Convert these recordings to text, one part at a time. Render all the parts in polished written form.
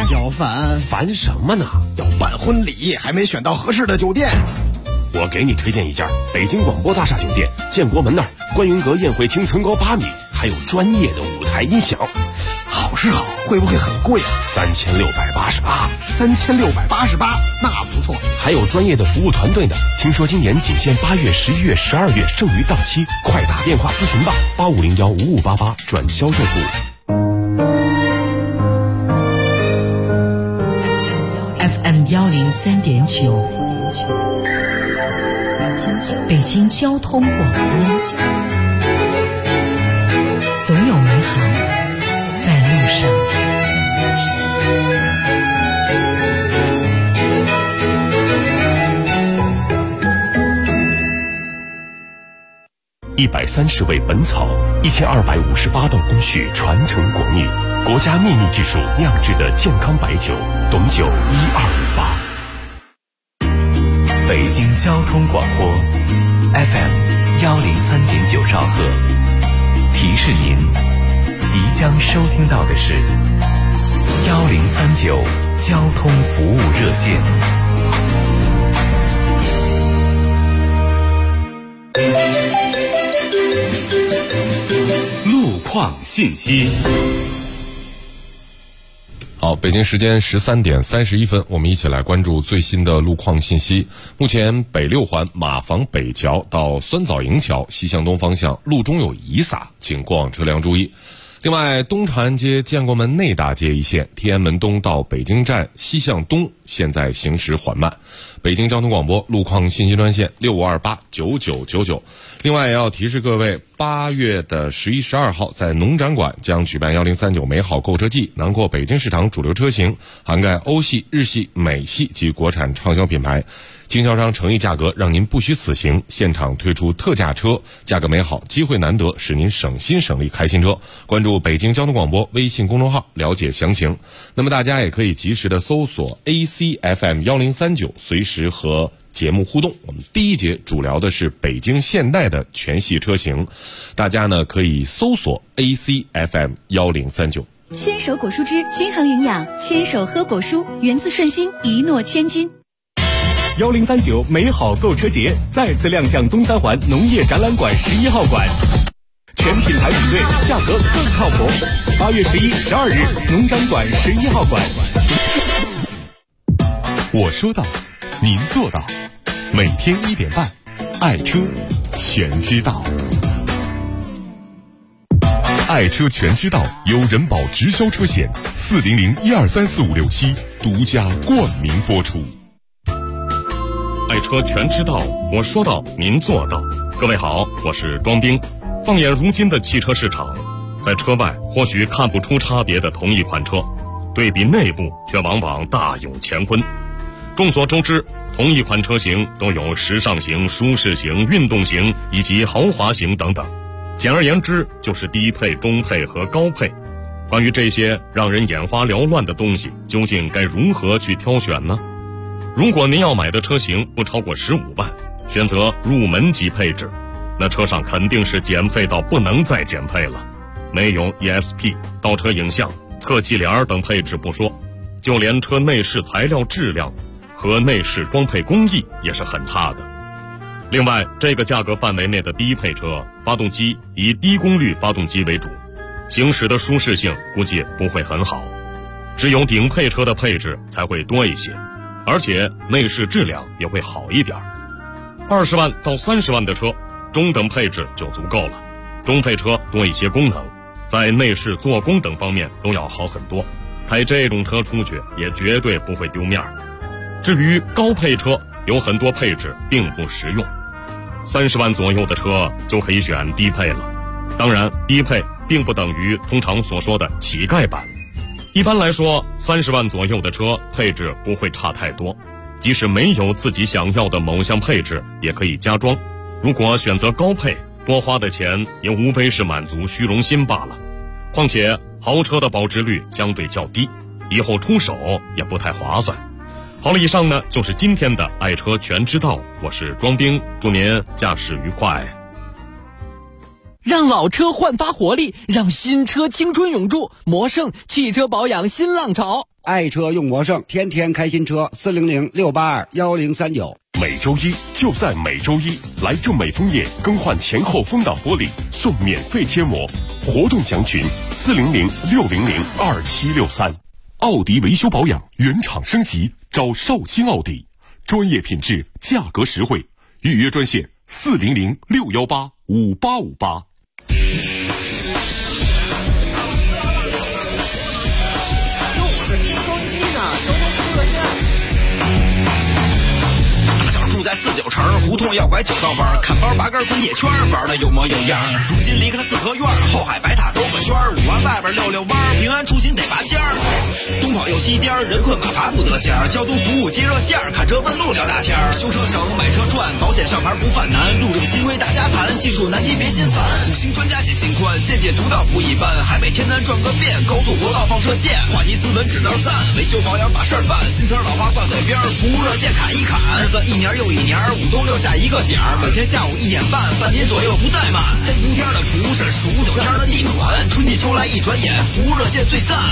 烦。 叫烦？ 烦什么呢？ 要办婚礼还没选到合适的酒店。 我给你推荐一家北京广播大厦酒店，建国门那儿观云阁宴会厅层高8米，还有专业的舞台音响。 好是好，会不会很贵啊？3688，3688，那不错。 还有专业的服务团队呢。听说今年仅限8月、11月、12月，剩余到期，快打电话咨询吧，85015588转销售部。 FM 103.9，北京交通广播，总有美好在路上。 130味本草，1258道工序传承国秘，国家秘密技术酿制的健康白酒，董酒1258。 北京交通广播 FM 103.9兆赫，提示您即将收听到的是1039交通服务热线。路况信息。 好，北京时间13点31分，我们一起来关注最新的路况信息。目前北6环马坊北桥到酸枣营桥西向东方向路中有遗撒，请过往车辆注意。另外，东长安街建国门内大街一线天安门东到北京站西向东现在行驶缓慢。北京交通广播路况信息专线65289999。另外也要提示各位，8月的11、12号在农展馆将举办1039美好购车季，囊括北京市场主流车型，涵盖欧系、日系、美系及国产畅销品牌。经销商诚意价格，让您不虚此行。现场推出特价车，价格美好，机会难得，使您省心省力开新车。关注北京交通广播微信公众号了解详情。那么大家也可以及时的搜索 ACFM 1039，随时和节目互动。我们第一节主聊的是北京现代的全系车型，大家呢可以搜索 ACFM 1039。 牵手果蔬汁均衡营养，牵手喝果蔬，源自顺心，一诺千金。 1039美好购车节再次亮相东三环农业展览馆11号馆，全品牌比对，价格更靠谱。8月11、12日，农展馆11号馆。 我说到，您做到。每天1点半，爱车全知道。爱车全知道由人保直销车险400123456独家冠名播出。 爱车全知道，我说到，您做到。各位好，我是庄兵。放眼如今的汽车市场，在车外或许看不出差别的同一款车，对比内部却往往大有乾坤。众所周知，同一款车型都有时尚型、舒适型、运动型以及豪华型等等。简而言之，就是低配、中配和高配。关于这些让人眼花缭乱的东西，究竟该如何去挑选呢？如果您要买的车型不超过15万，选择入门级配置，那车上肯定是减配到不能再减配了。没有 ESP、倒车影像、侧气帘等配置不说，就连车内饰材料质量和内饰装配工艺也是很差的。另外，这个价格范围内的低配车，发动机以低功率发动机为主，行驶的舒适性估计不会很好。只有顶配车的配置才会多一些，而且内饰质量也会好一点。20万到30万的车，中等配置就足够了。中配车多一些功能，在内饰、做工等方面都要好很多。开这种车出去也绝对不会丢面。至于高配车，有很多配置并不实用。30万左右的车就可以选低配了。当然，低配并不等于通常所说的乞丐版。一般来说，30万左右的车配置不会差太多，即使没有自己想要的某项配置，也可以加装。如果选择高配，多花的钱也无非是满足虚荣心罢了。况且豪车的保值率相对较低，以后出手也不太划算。好了，以上呢就是今天的爱车全知道，我是庄兵，祝您驾驶愉快。 让老车焕发活力，让新车青春永驻。魔盛汽车保养新浪潮， 爱车用魔圣，天天开新车，400-682-1039。 每周一就在每周一，来正美枫叶更换前后风挡玻璃送免费贴膜，活动详询400-600-2763。奥迪维修保养原厂升级，找绍兴奥迪，专业品质，价格实惠，预约专线400-618-5858。 在49城胡同要拐9道弯，看包拔根滚铁圈，玩的有模有样。如今离开了四合院，后海白塔兜个圈，5环外边溜弯，平安出行得拔尖儿。东跑又西颠，人困马乏不得闲。交通服务接热线，看车问路聊大天。修车省，买车赚，保险上牌不犯难。路政新规大家谈，技术难题别心烦。5星专家解心宽，见解独到不一般。海北天南转个遍，高速国道放射线。话题斯文指道赞，维修保养把事儿办。新词老话挂嘴边，服务热线砍一砍。日子一年又一年，5都留下一个点儿，每天下午1点半，半年左右不怠慢。3伏天的蒲是数9天的地暖，春季秋来一转眼，服务热线最赞。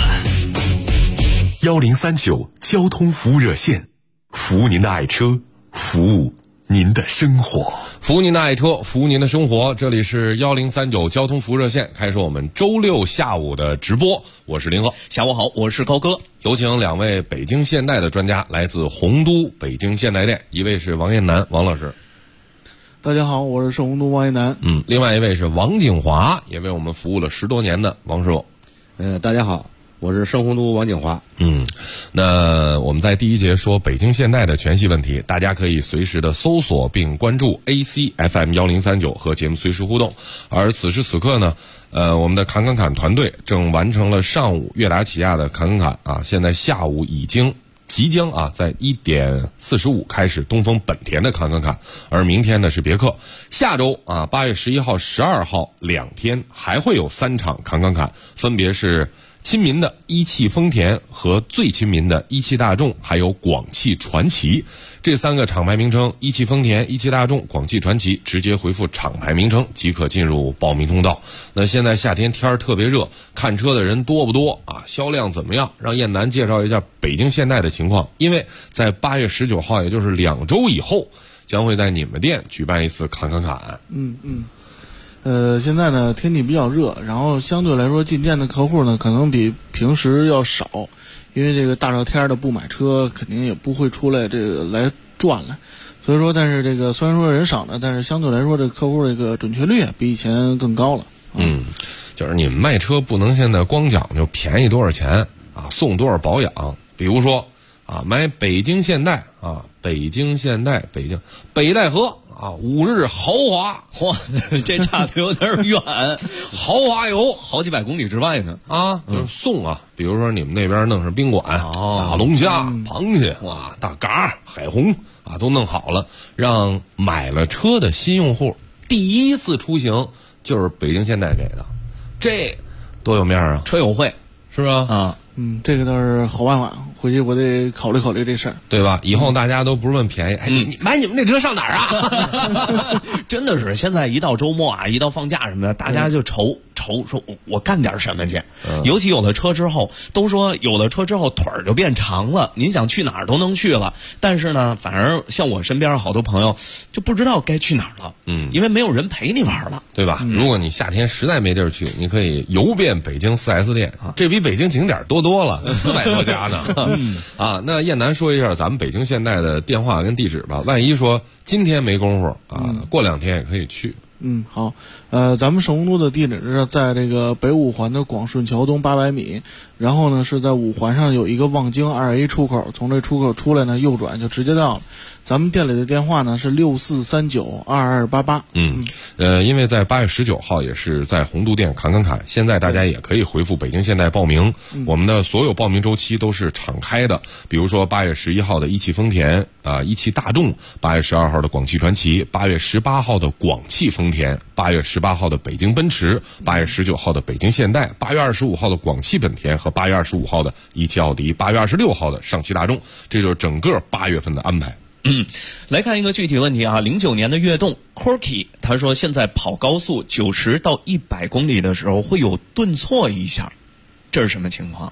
1039交通服务热线，服务您的爱车，服务您的生活， 服务您的爱车，服务您的生活。这里是1039交通服务热线，开始我们周六下午的直播。我是林鹤， 下午好，我是高哥。 有请2位北京现代的专家，来自洪都北京现代店，一位是王彦南王老师。 大家好，我是盛洪都王彦南。 另外一位是王景华，也为我们服务了10多年的王师傅。 大家好，我是盛洪都王景华。 那我们在第一节说北京现代的全系问题，大家可以随时的搜索并关注 ACFM 1039和节目随时互动。而此时此刻呢，我们的侃侃侃团队正完成了上午悦达起亚的侃侃侃啊，现在下午即将在1点45开始东风本田的侃侃侃，而明天呢是别克。下周8月11号、12号2天还会有3场侃侃侃，分别是亲民的一汽丰田和最亲民的一汽大众，还有广汽传祺。这3个厂牌名称，一汽丰田、一汽大众、广汽传祺，直接回复厂牌名称即可进入报名通道。那现在夏天天儿特别热，看车的人多不多啊？销量怎么样？让彦南介绍一下北京现代的情况。因为在8月19号，也就是2周以后，将会在你们店举办一次侃侃侃。 现在呢天气比较热，然后相对来说进店的客户呢可能比平时要少，因为这个大热天的不买车肯定也不会出来这个来转了，所以说但是这个虽然说人少呢，但是相对来说这客户这个准确率比以前更高了。 就是你们卖车不能现在光讲究便宜多少钱送多少保养，比如说买北京现代北戴河5日豪华， 这差的有点远， 豪华游好几百公里之外呢就是送比如说你们那边弄上宾馆大龙虾、螃蟹大嘎海虹都弄好了，让买了车的新用户第一次出行就是北京现代给的，这多有面啊！ 车友会是吧？ 这个倒是好办法，回去我得考虑考虑这事儿， 对吧？以后大家都不是问便宜，你买你们这车上哪儿啊？ 真的是现在一到周末一到放假什么的，大家就愁说我干点什么去。尤其有了车之后，都说有了车之后腿儿就变长了，您想去哪儿都能去了。但是呢，反而像我身边好多朋友就不知道该去哪儿了，因为没有人陪你玩了， 对吧？如果你夏天实在没地儿去，你可以游遍北京 4S 店，这比北京景点多了，400多家呢。那彦南说一下咱们北京现代的电话跟地址吧，万一说今天没工夫过2天也可以去。 好，咱们盛洪都的地址是在这个北5环的广顺桥东800米，然后呢是在5环上有一个望京2A 出口，从这出口出来呢右转就直接到了。咱们店里的电话呢是64392288。 因为在8月19号也是在洪都店侃侃侃，现在大家也可以回复北京现代报名。我们的所有报名周期都是敞开的，比如说8月11号的一汽丰田一汽大众，8月12号的广汽传祺，8月18号的广汽丰田，8月18号的北京奔驰，8月19号的北京现代，8月25号的广汽本田和8月25号的一汽奥迪，8月26号的上汽大众，这就是整个8月份的安排。 来看一个具体问题09年的悦动 Corky， 他说现在跑高速90到100公里的时候会有顿挫一下，这是什么情况？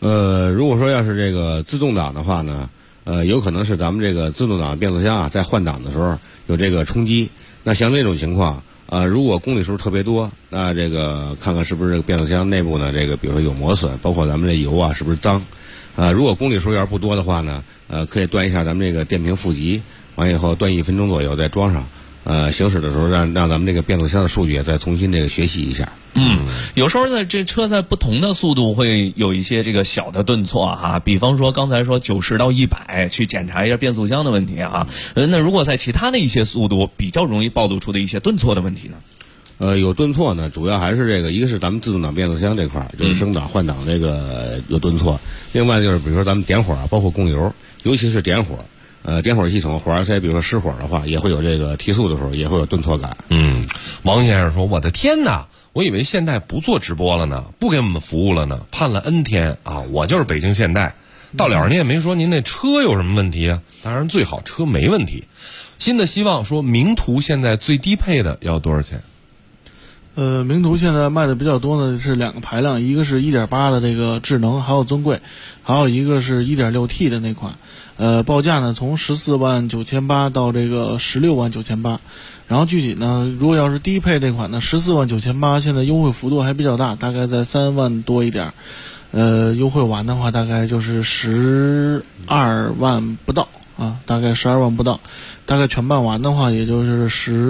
如果说要是这个自动挡的话呢，有可能是咱们这个自动挡变速箱啊，在换挡的时候有这个冲击。那像这种情况，如果公里数特别多，那这个看看是不是这个变速箱内部呢，这个比如说有磨损，包括咱们这油啊是不是脏。如果公里数要是不多的话呢，可以断一下咱们这个电瓶负极，完以后断1分钟左右再装上。行驶的时候让咱们这个变速箱的数据再重新这个学习一下。 有时候这车在不同的速度会有一些这个小的顿挫哈，比方说刚才说90到100去检查一下变速箱的问题啊。那如果在其他的一些速度比较容易暴露出的一些顿挫的问题呢？ 有顿挫呢，主要还是这个，一个是咱们自动挡变速箱这块，就是升档换挡这个有顿挫。另外就是比如说咱们点火啊，包括供油，尤其是点火。点火系统火花塞，比如说失火的话，也会有这个提速的时候也会有顿挫感。 王先生说：“我的天哪，我以为现代不做直播了呢，不给我们服务了呢，盼了 N 天啊！我就是北京现代，到了您也没说您那车有什么问题啊？当然最好车没问题。新的希望说，名图现在最低配的要多少钱？ 名图现在卖的比较多呢，是2个排量，一个是 1.8 的这个智能，还有尊贵，还有一个是 1.6T 的那款。报价呢从149800到这个169800。然后具体呢，如果要是低配这款呢，149800现在优惠幅度还比较大，大概在3万多一点。优惠完的话大概就是12万不到啊，大概12万不到。大概全办完的话也就是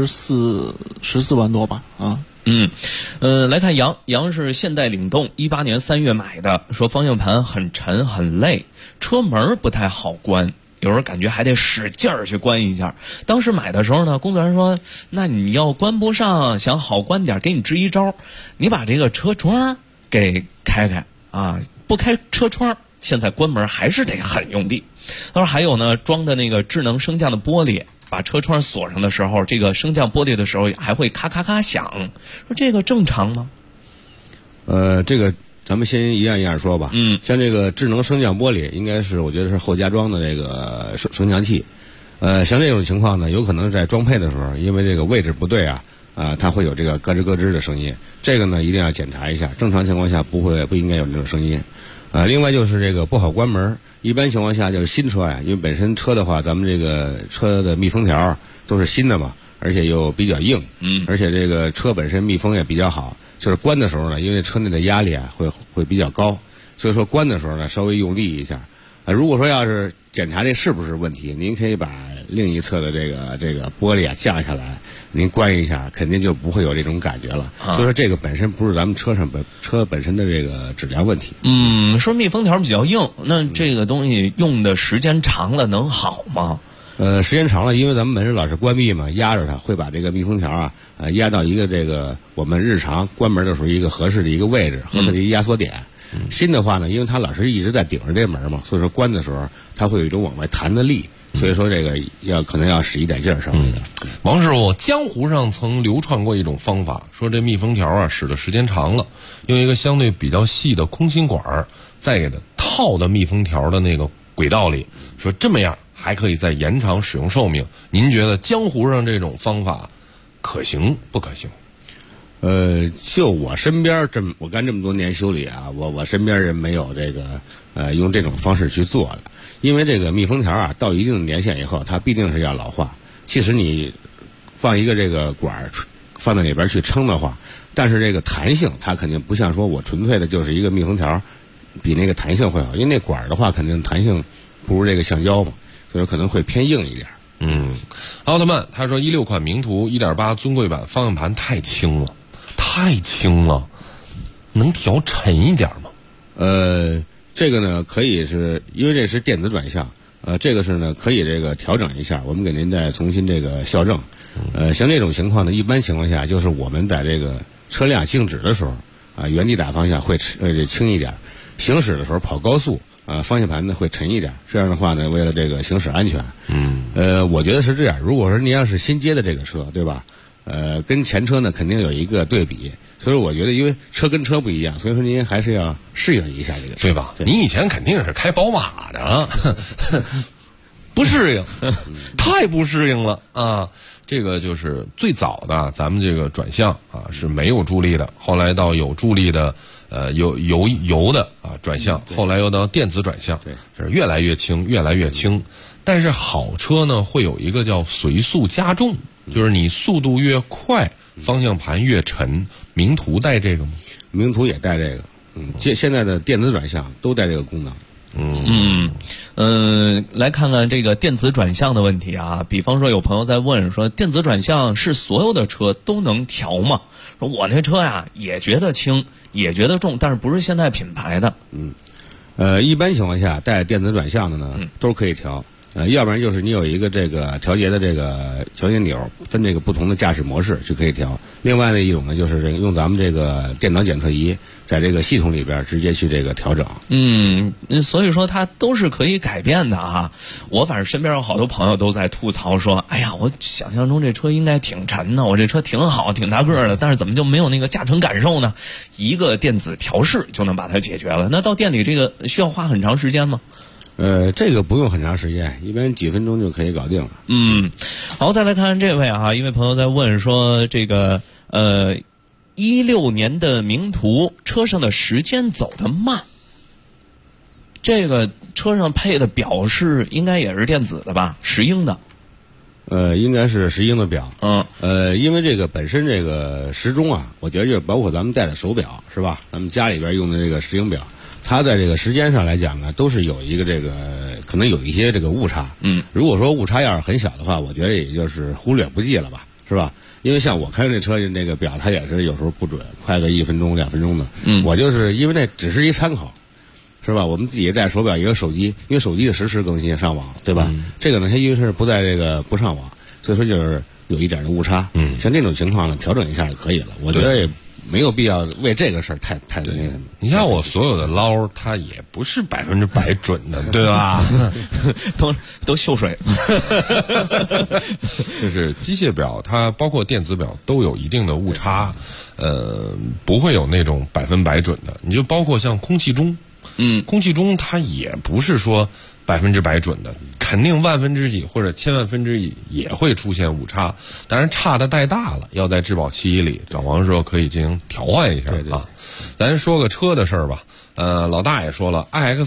14万多吧啊。 来看杨是现代领动，18年3月买的，说方向盘很沉很累，车门不太好关，有时候感觉还得使劲儿去关一下。当时买的时候呢，工作人员说，那你要关不上，想好关点，给你支一招，你把这个车窗给开开啊，不开车窗，现在关门还是得很用力。他说还有呢，装的那个智能升降的玻璃，把车窗锁上的时候，这个升降玻璃的时候还会咔咔咔响，说这个正常吗？ 这个咱们先一样一样说吧。像这个智能升降玻璃，应该是我觉得是后加装的这个升降器。像这种情况呢，有可能在装配的时候，因为这个位置不对啊，它会有这个咯吱咯吱的声音。这个呢一定要检查一下，正常情况下不应该有这种声音。另外就是这个不好关门，一般情况下就是新车呀，因为本身车的话，咱们这个车的密封条都是新的嘛，而且又比较硬，而且这个车本身密封也比较好，就是关的时候呢，因为车内的压力啊会比较高，所以说关的时候呢稍微用力一下。如果说要是检查这是不是问题，您可以把另一侧的这个玻璃啊降下来，您关一下，肯定就不会有这种感觉了。所以说这个本身不是咱们车本身的这个质量问题。 说密封条比较硬，那这个东西用的时间长了能好吗？ 时间长了，因为咱们门是老是关闭嘛，压着它会把这个密封条啊压到一个这个我们日常关门的时候一个合适的一个位置，合适的一个压缩点。新的话呢，因为它老是一直在顶着这门嘛，所以说关的时候它会有一种往外弹的力，所以说这个可能要使一点劲儿上来的。 王师傅，江湖上曾流传过一种方法，说这密封条啊使的时间长了，用一个相对比较细的空心管再给它套到密封条的那个轨道里，说这么样还可以再延长使用寿命。您觉得江湖上这种方法可行不可行？ 就我身边我干这么多年修理啊，我身边人没有这个用这种方式去做的，因为这个密封条啊到一定的年限以后，它必定是要老化。即使你放一个这个管放在里边去撑的话，但是这个弹性它肯定不像说我纯粹的就是一个密封条，比那个弹性会好，因为那管的话肯定弹性不如这个橡胶嘛，所以可能会偏硬一点。 奥特曼他说16款名图 1.8 尊贵版方向盘太轻了，能调沉一点吗？ 这个呢可以是因为这是电子转向，这个是呢可以这个调整一下，我们给您再重新这个校正。像这种情况呢，一般情况下就是我们在这个车辆静止的时候原地打方向会轻一点，行驶的时候跑高速方向盘呢会沉一点，这样的话呢为了这个行驶安全。我觉得是这样。如果说您要是新接的这个车，对吧？跟前车呢肯定有一个对比，所以我觉得因为车跟车不一样，所以说您还是要适应一下这个车， 对吧？你以前肯定是开宝马的。 不适应，太不适应了啊！这个就是最早的咱们这个转向啊是没有助力的，后来到有助力的油的啊转向，后来又到电子转向，是越来越轻，越来越轻。但是好车呢会有一个叫随速加重，就是你速度越快，方向盘越沉。名图带这个吗？ 名图也带这个，现在的电子转向都带这个功能。 来看看这个电子转向的问题啊。比方说有朋友在问说，电子转向是所有的车都能调吗？说我那车呀也觉得轻，也觉得重，但是不是现在品牌的。 一般情况下带电子转向的呢，都是可以调。要不然就是你有一个这个调节的这个调节钮，分这个不同的驾驶模式就可以调。另外的一种呢，就是这个用咱们这个电脑检测仪在这个系统里边直接去这个调整。 所以说它都是可以改变的啊。我反正身边有好多朋友都在吐槽说，哎呀，我想象中这车应该挺沉的，我这车挺好挺大个的，但是怎么就没有那个驾乘感受呢？一个电子调试就能把它解决了。那到店里这个需要花很长时间吗？ 这个不用很长时间，一般几分钟就可以搞定了。 好，再来看看这位啊，一位朋友在问说，这个16年的名图车上的时间走得慢，这个车上配的表是应该也是电子的吧？10英的。 应该是10英的表。因为这个本身这个时钟啊，我觉得就包括咱们戴的手表是吧？咱们家里边用的这个10英表。它在这个时间上来讲呢，都是有一个这个可能有一些这个误差。如果说误差要是很小的话，我觉得也就是忽略不计了吧，是吧？因为像我开那车那个表，它也是有时候不准，快个1分钟2分钟的。我就是因为那只是一参考，是吧？我们自己也带手表，也有手机，因为手机实时更新上网，对吧？这个呢，它因为是不在这个不上网，所以说就是有一点的误差。像这种情况呢，调整一下就可以了。我觉得也没有必要为这个事儿太那个。 你看我所有的捞，它也不是100%准的，对吧？ 都秀水。 就是机械表，它包括电子表都有一定的误差，不会有那种100%准的。你就包括像空气钟，空气钟它也不是说100%准的，肯定万分之几或者千万分之一也会出现误差，当然差的太大了，要在质保期里找王师傅可以进行调换一下啊。咱说个车的事儿吧，老大也说了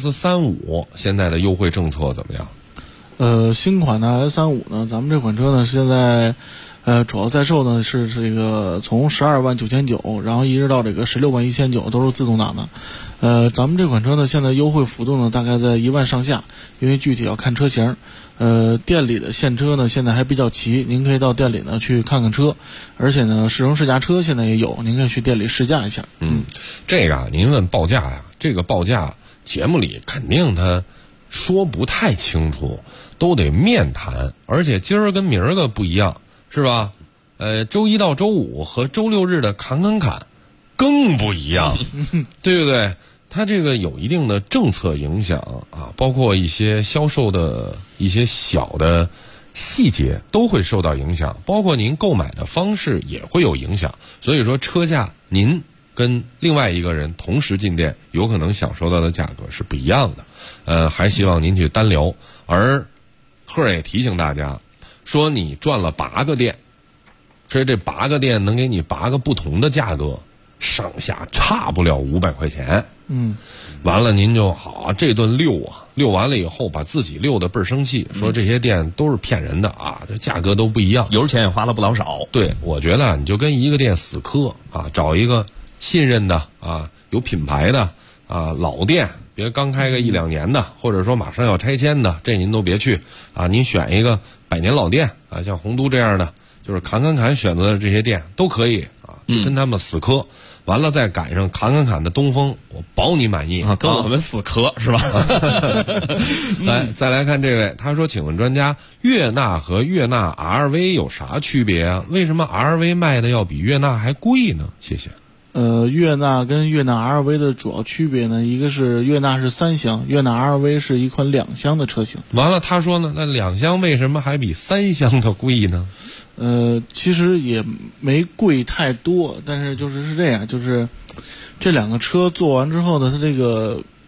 iX35 现在的优惠政策怎么样？ 新款的 iX35 呢，咱们这款车呢现在主要在售呢是这个从12.99000，然后一直到这个16.19000都是自动挡的。咱们这款车呢现在优惠幅度呢大概在1万上下，因为具体要看车型。店里的现车呢现在还比较齐，您可以到店里呢去看看车，而且呢试乘试驾车现在也有，您可以去店里试驾一下。 这个您问报价呀，这个报价节目里肯定他说不太清楚，都得面谈，而且今儿跟明儿个不一样，是吧？周一到周五和周六日的侃更不一样，对不对？它这个有一定的政策影响啊，包括一些销售的一些小的细节都会受到影响，包括您购买的方式也会有影响。所以说车价您跟另外一个人同时进店，有可能享受到的价格是不一样的。还希望您去单聊。而赫也提醒大家说，你转了8个店，这8个店能给你8个不同的价格，上下差不了500块钱。完了您就好这顿溜完了以后，把自己溜得倍儿生气，说这些店都是骗人的啊，这价格都不一样， 油钱也花了不老少。 对，我觉得你就跟一个店死磕啊，找一个信任的啊，有品牌的啊，老店，别刚开个1-2年的，或者说马上要拆迁的，这您都别去啊。您选一个100年老店啊，像洪都这样的，就是侃选择的这些店都可以啊，就跟他们死磕。完了再赶上侃的东风，我保你满意啊，跟我们死磕是吧？ 来，再来看这位，他说：“请问专家，悦纳和悦纳 RV 有啥区别啊？为什么 RV 卖的要比悦纳还贵呢？”谢谢。 悦纳跟悦纳 RV 的主要区别呢，一个是悦纳是3厢，悦纳 RV 是一款2厢的车型。 完了，他说呢，那2厢为什么还比3厢的贵呢？ 其实也没贵太多，但是是这样，就是这2个车做完之后呢，它这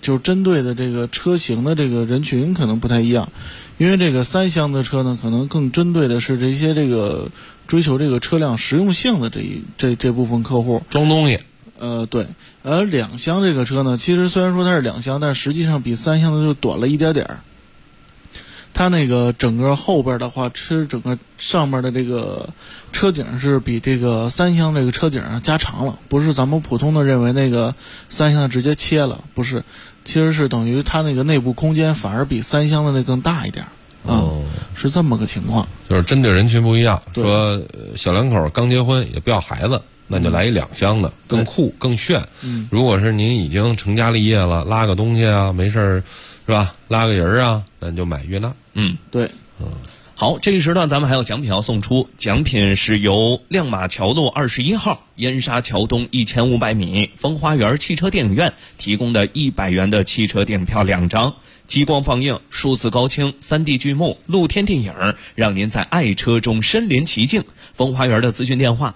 就针对的这个车型的这个人群可能不太一样，因为这个3厢的车呢，可能更针对的是这些这个追求这个车辆实用性的这部分客户， 装东西。 对，而2厢这个车呢，其实虽然说它是2厢，但实际上比3厢的就短了一点点。它那个整个后边的话，整个上面的这个车顶是比这个3厢这个车顶加长了，不是咱们普通的认为那个3厢直接切了，不是，其实是等于它那个内部空间反而比3厢的那更大一点。是这么个情况。 就是针对人群不一样，说小两口刚结婚也不要孩子，那就来一2厢的，更酷更炫。如果是您已经成家立业了，拉个东西啊，没事儿是吧？拉个人啊，那你就买悦纳。 对。 好，这一时段咱们还有奖品要送出，奖品是由亮马桥路21号燕莎桥东1500米风花园汽车电影院提供的100元的汽车电影票2张，激光放映、数字高清、3D 剧目、露天电影，让您在爱车中身临其境。风花园的咨询电话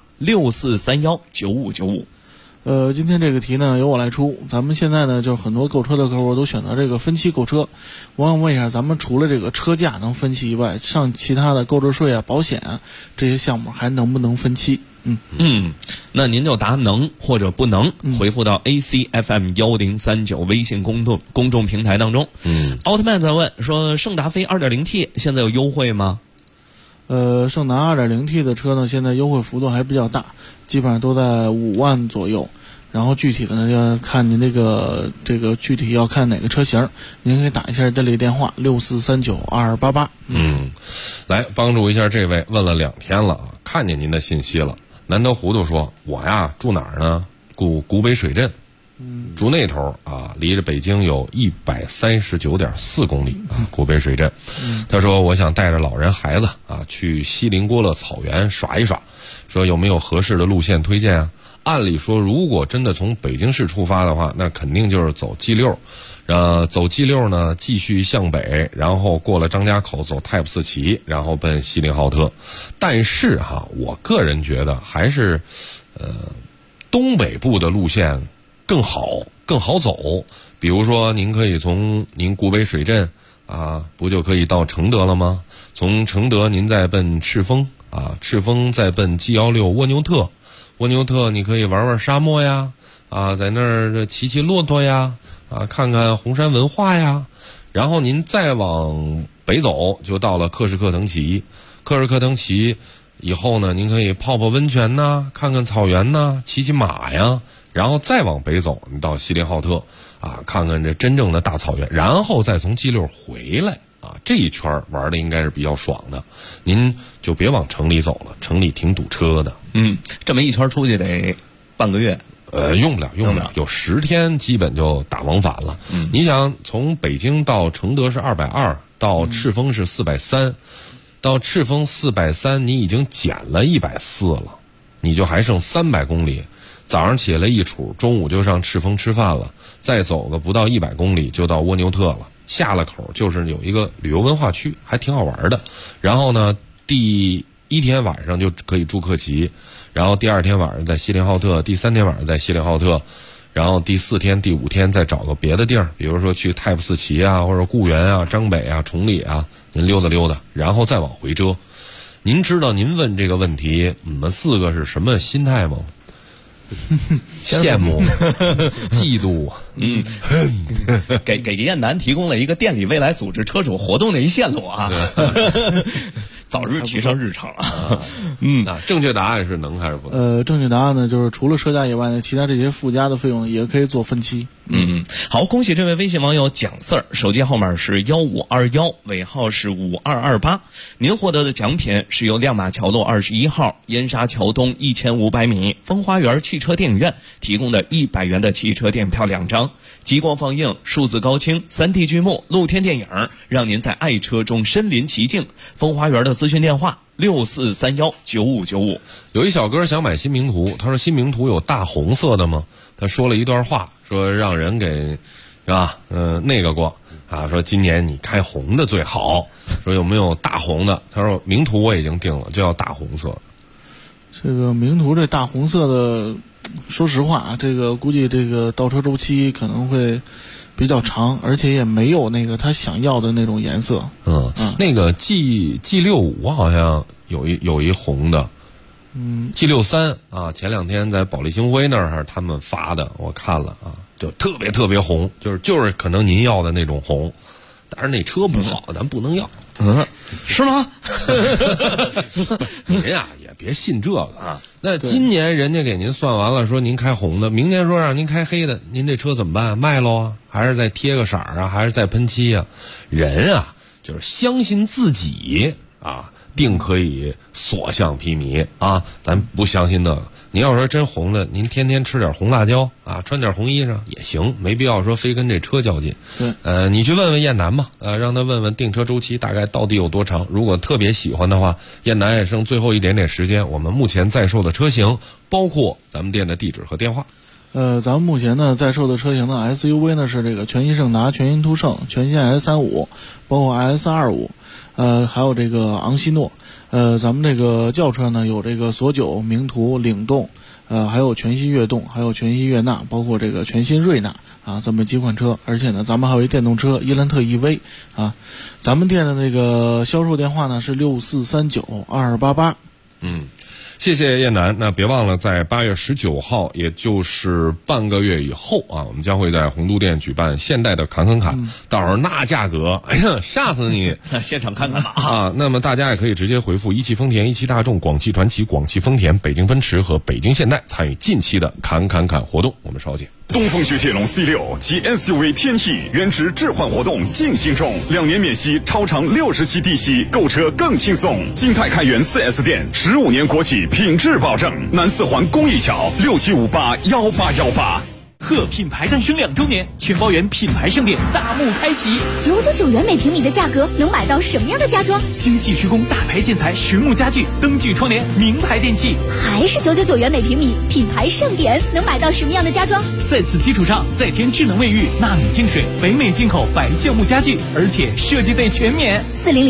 64319595。 今天这个题呢由我来出，咱们现在呢就是很多购车的客户都选择这个分期购车，我想问一下，咱们除了这个车价能分期以外，像其他的购置税啊、保险啊这些项目还能不能分期？ 那您就答能或者不能，回复到 ACFM1039 微信公众平台当中。奥特曼在问说，圣达菲 2.0T 现在有优惠吗？ 圣达 2.0T 的车呢，现在优惠幅度还比较大，基本上都在5万左右。然后具体的呢，要看您这个具体要看哪个车型，您可以打一下这里电话64392288。 来帮助一下这位问了2天了，看见您的信息了。难得糊涂说，我呀住哪儿呢？古北水镇。住那头啊，离着北京有139.4公里啊，古北水镇。他说我想带着老人孩子啊去西林郭勒草原耍一耍，说有没有合适的路线推荐啊？按理说如果真的从北京市出发的话，那肯定就是走 G6，走 G6呢继续向北，然后过了张家口走太普寺旗，然后奔锡林浩特。但是我个人觉得还是东北部的路线更好走。比如说您可以从您古北水镇啊，不就可以到承德了吗？从承德您再奔赤峰啊，赤峰再奔 G16 蜗牛特，蜗牛特你可以玩玩沙漠呀，啊，在那儿骑骆驼呀，啊，看看红山文化呀。然后您再往北走就到了克什克腾旗，克什克腾旗以后呢，您可以泡温泉呐，看看草原呐，骑马呀。然后再往北走，你到锡林浩特啊，看看这真正的大草原，然后再从 G6 回来啊，这一圈玩的应该是比较爽的。您就别往城里走了，城里挺堵车的。 这么一圈出去得半个月。 用不了，有10天基本就打往返了。你想从北京到承德是220，到赤峰是430，到赤峰430你已经减了140了，你就还剩300公里。早上起来一杵，中午就上赤峰吃饭了，再走个不到100公里就到蜗牛特了。下了口就是有一个旅游文化区，还挺好玩的。然后呢，第1天晚上就可以住克旗，然后第2天晚上在锡林浩特，第3天晚上在锡林浩特，然后第4天、第5天再找个别的地儿，比如说去太普寺旗啊，或者固原啊、张北啊、崇礼啊，您溜达溜达，然后再往回折。您知道您问这个问题，你们4个是什么心态吗？羡慕嫉妒给燕南提供了一个店里未来组织车主活动的一线路啊。早日提升日程啊。 正确答案是能还是不能？ 正确答案呢，就是除了车价以外呢，其他这些附加的费用也可以做分期。 好，恭喜这位微信网友蒋四儿，手机号码是1521，尾号是5228。您获得的奖品是由亮马桥路21号燕莎桥东1500米风花园汽车电影院提供的100元的汽车电影票2张，激光放映、数字高清、3D 剧目、露天电影，让您在爱车中身临其境。风花园的咨询电话64319595。 有一小哥想买新名图，他说新名图有大红色的吗？他说了一段话，说让人给是吧那个过啊，说今年你开红的最好，说有没有大红的？他说名图我已经定了，就要大红色。 这个名图这大红色的，说实话，这个估计这个倒车周期可能会比较长，而且也没有那个他想要的那种颜色。 那个 G65 好像有一红的。G63 啊，前2天在保利星辉那儿他们发的，我看了啊，就特别特别红，就是可能您要的那种红，但是那车不好，咱不能要。 是吗？ 您呀也别信这个啊。那今年人家给您算完了，说您开红的，明年说让您开黑的，您这车怎么办？卖喽啊？还是再贴个色儿啊？还是再喷漆啊？人啊，就是相信自己啊。定可以所向披靡啊！咱不相信那个。您要说真红了，您天天吃点红辣椒啊，穿点红衣裳也行，没必要说非跟这车较劲。 对， 你去问问燕南吧，让他问问订车周期大概到底有多长。如果特别喜欢的话，燕南也剩最后一点点时间，我们目前在售的车型，包括咱们店的地址和电话。 咱们目前呢在售的车型呢 SUV 呢是这个全新胜达、全新途胜、全新 S35， 包括 S25，还有这个昂希诺。咱们这个轿车呢有这个索九、名图、领动，还有全新悦动，还有全新悦纳，包括这个全新瑞纳啊，这么几款车。而且呢咱们还有一电动车伊兰特 EV 啊。咱们店的那个销售电话呢是64392288。 谢谢燕南。那别忘了在8月19号，也就是半个月以后啊，我们将会在洪都店举办现代的侃，到时候那价格，哎呀，吓死你！ 现场看看吧啊！那么大家也可以直接回复一汽丰田、一汽大众、广汽传祺、广汽丰田、北京奔驰和北京现代参与近期的侃活动。我们稍见。 东风雪铁龙 C6 及 SUV 天翼原值置换活动进行中，2年免息，超长60期低息，购车更轻松。金泰开元 4S 店，15年国企品质保证。南四环公益桥67581818。 贺品牌诞生2周年，全包圆品牌盛典大幕开启。 999元每平米的价格，能买到什么样的家装？ 精细施工、大牌建材、实木家具、灯具窗帘、名牌电器。 还是999元每平米，品牌盛典能买到什么样的家装？ 在此基础上，再添智能卫浴、纳米净水、北美进口白橡木家具，而且设计费全免。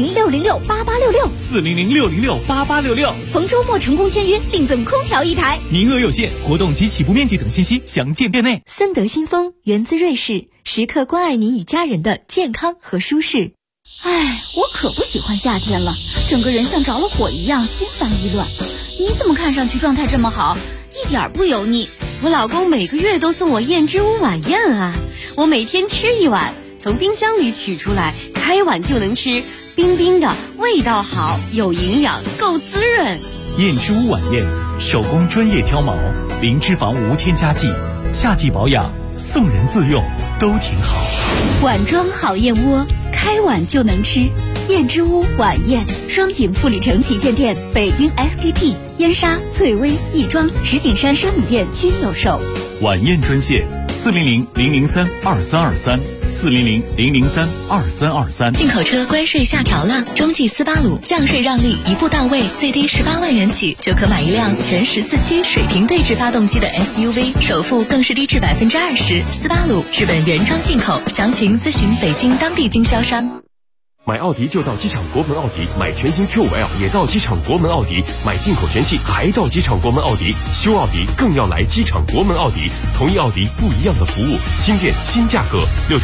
400-606-8866，400-606-8866。逢周末成功签约，另赠空调1台， 名额有限，活动及起步面积等信息详见店内。 森德新风源自瑞士，时刻关爱您与家人的健康和舒适。哎，我可不喜欢夏天了，整个人像着了火一样，心烦意乱。你怎么看上去状态这么好，一点不油腻？我老公每个月都送我燕之屋晚宴啊，我每天吃1碗，从冰箱里取出来，开碗就能吃，冰冰的，味道好，有营养，够滋润。 燕之屋晚宴，手工专业挑毛，零脂肪无添加剂，夏季保养，送人自用都挺好。 碗装好燕窝，开碗就能吃。燕之屋晚宴，双井富里城旗舰店、北京 SKP、燕莎、翠微、亦庄、石景山生米店均有售。 晚宴专线400-003-2323，400-003-2323。 进口车关税下调了，中继斯巴鲁降税让利一步到位，最低18万元起就可买一辆全14驱水平对置发动机的 SUV， 首付更是低至20%。斯巴鲁日本原装进口，详情咨询北京当地经销商。 买奥迪就到机场国门奥迪，买全新 Q5L 也到机场国门奥迪，买进口全系还到机场国门奥迪，修奥迪更要来机场国门奥迪，同一奥迪不一样的服务，新店新价格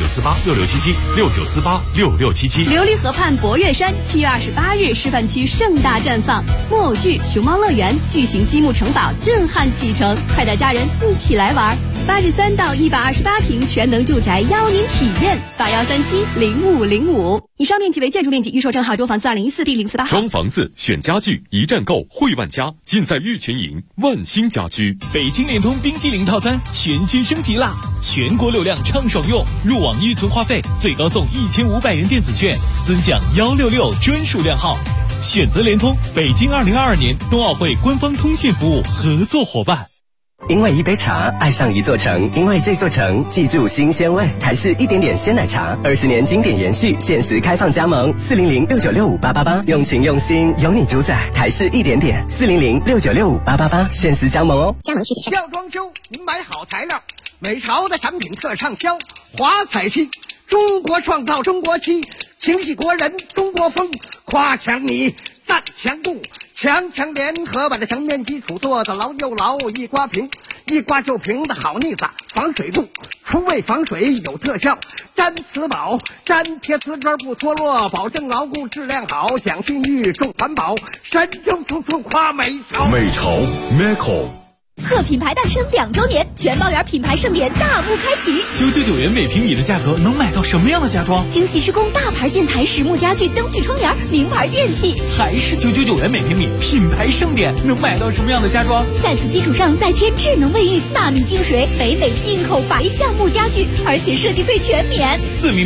，69486677，69486677。 琉璃河畔博悦山7月28日示范区盛大绽放，木偶剧、熊猫乐园、巨型积木城堡震撼启程，快带家人一起来玩。83到128平全能住宅邀您体验，81370505。以上面积为建筑面积，预售证号中房子2014第048号。 装房子选家具，一站购汇万家，尽在玉泉营万兴家居。 北京联通冰激凌套餐全新升级啦！全国流量畅爽用，入网预存话费最高送1500元电子券，尊享166专属靓号。选择联通，北京2022年冬奥会官方通信服务合作伙伴。 因为一杯茶爱上一座城，因为这座城记住新鲜味。台式一点点鲜奶茶，20年经典延续，限时开放加盟，400-696-5888，用情用心，有你主宰。台式一点点，400-696-5888，限时加盟哦。 加盟需谨慎。要装修，您买好材料，美潮的产品特畅销，华彩漆，中国创造中国漆，情系国人中国风，夸墙泥，赞墙布。强联合把这墙面基础做得牢又牢，一刮平一刮就平的好腻子，防水度，除味防水有特效。粘瓷宝，粘贴瓷砖不脱落，保证牢固质量好，讲信誉重环保，神州处处夸美潮。 美潮 Macau。 贺品牌诞生2周年，全包圆品牌盛典大幕开启。 999元每平米的价格能买到什么样的家装？ 精细施工大牌建材、实木家具、灯具窗帘、名牌电器。 还是999元每平米，品牌盛典能买到什么样的家装？ 在此基础上再添智能卫浴、纳米净水、北美进口白橡木家具，而且设计费全免。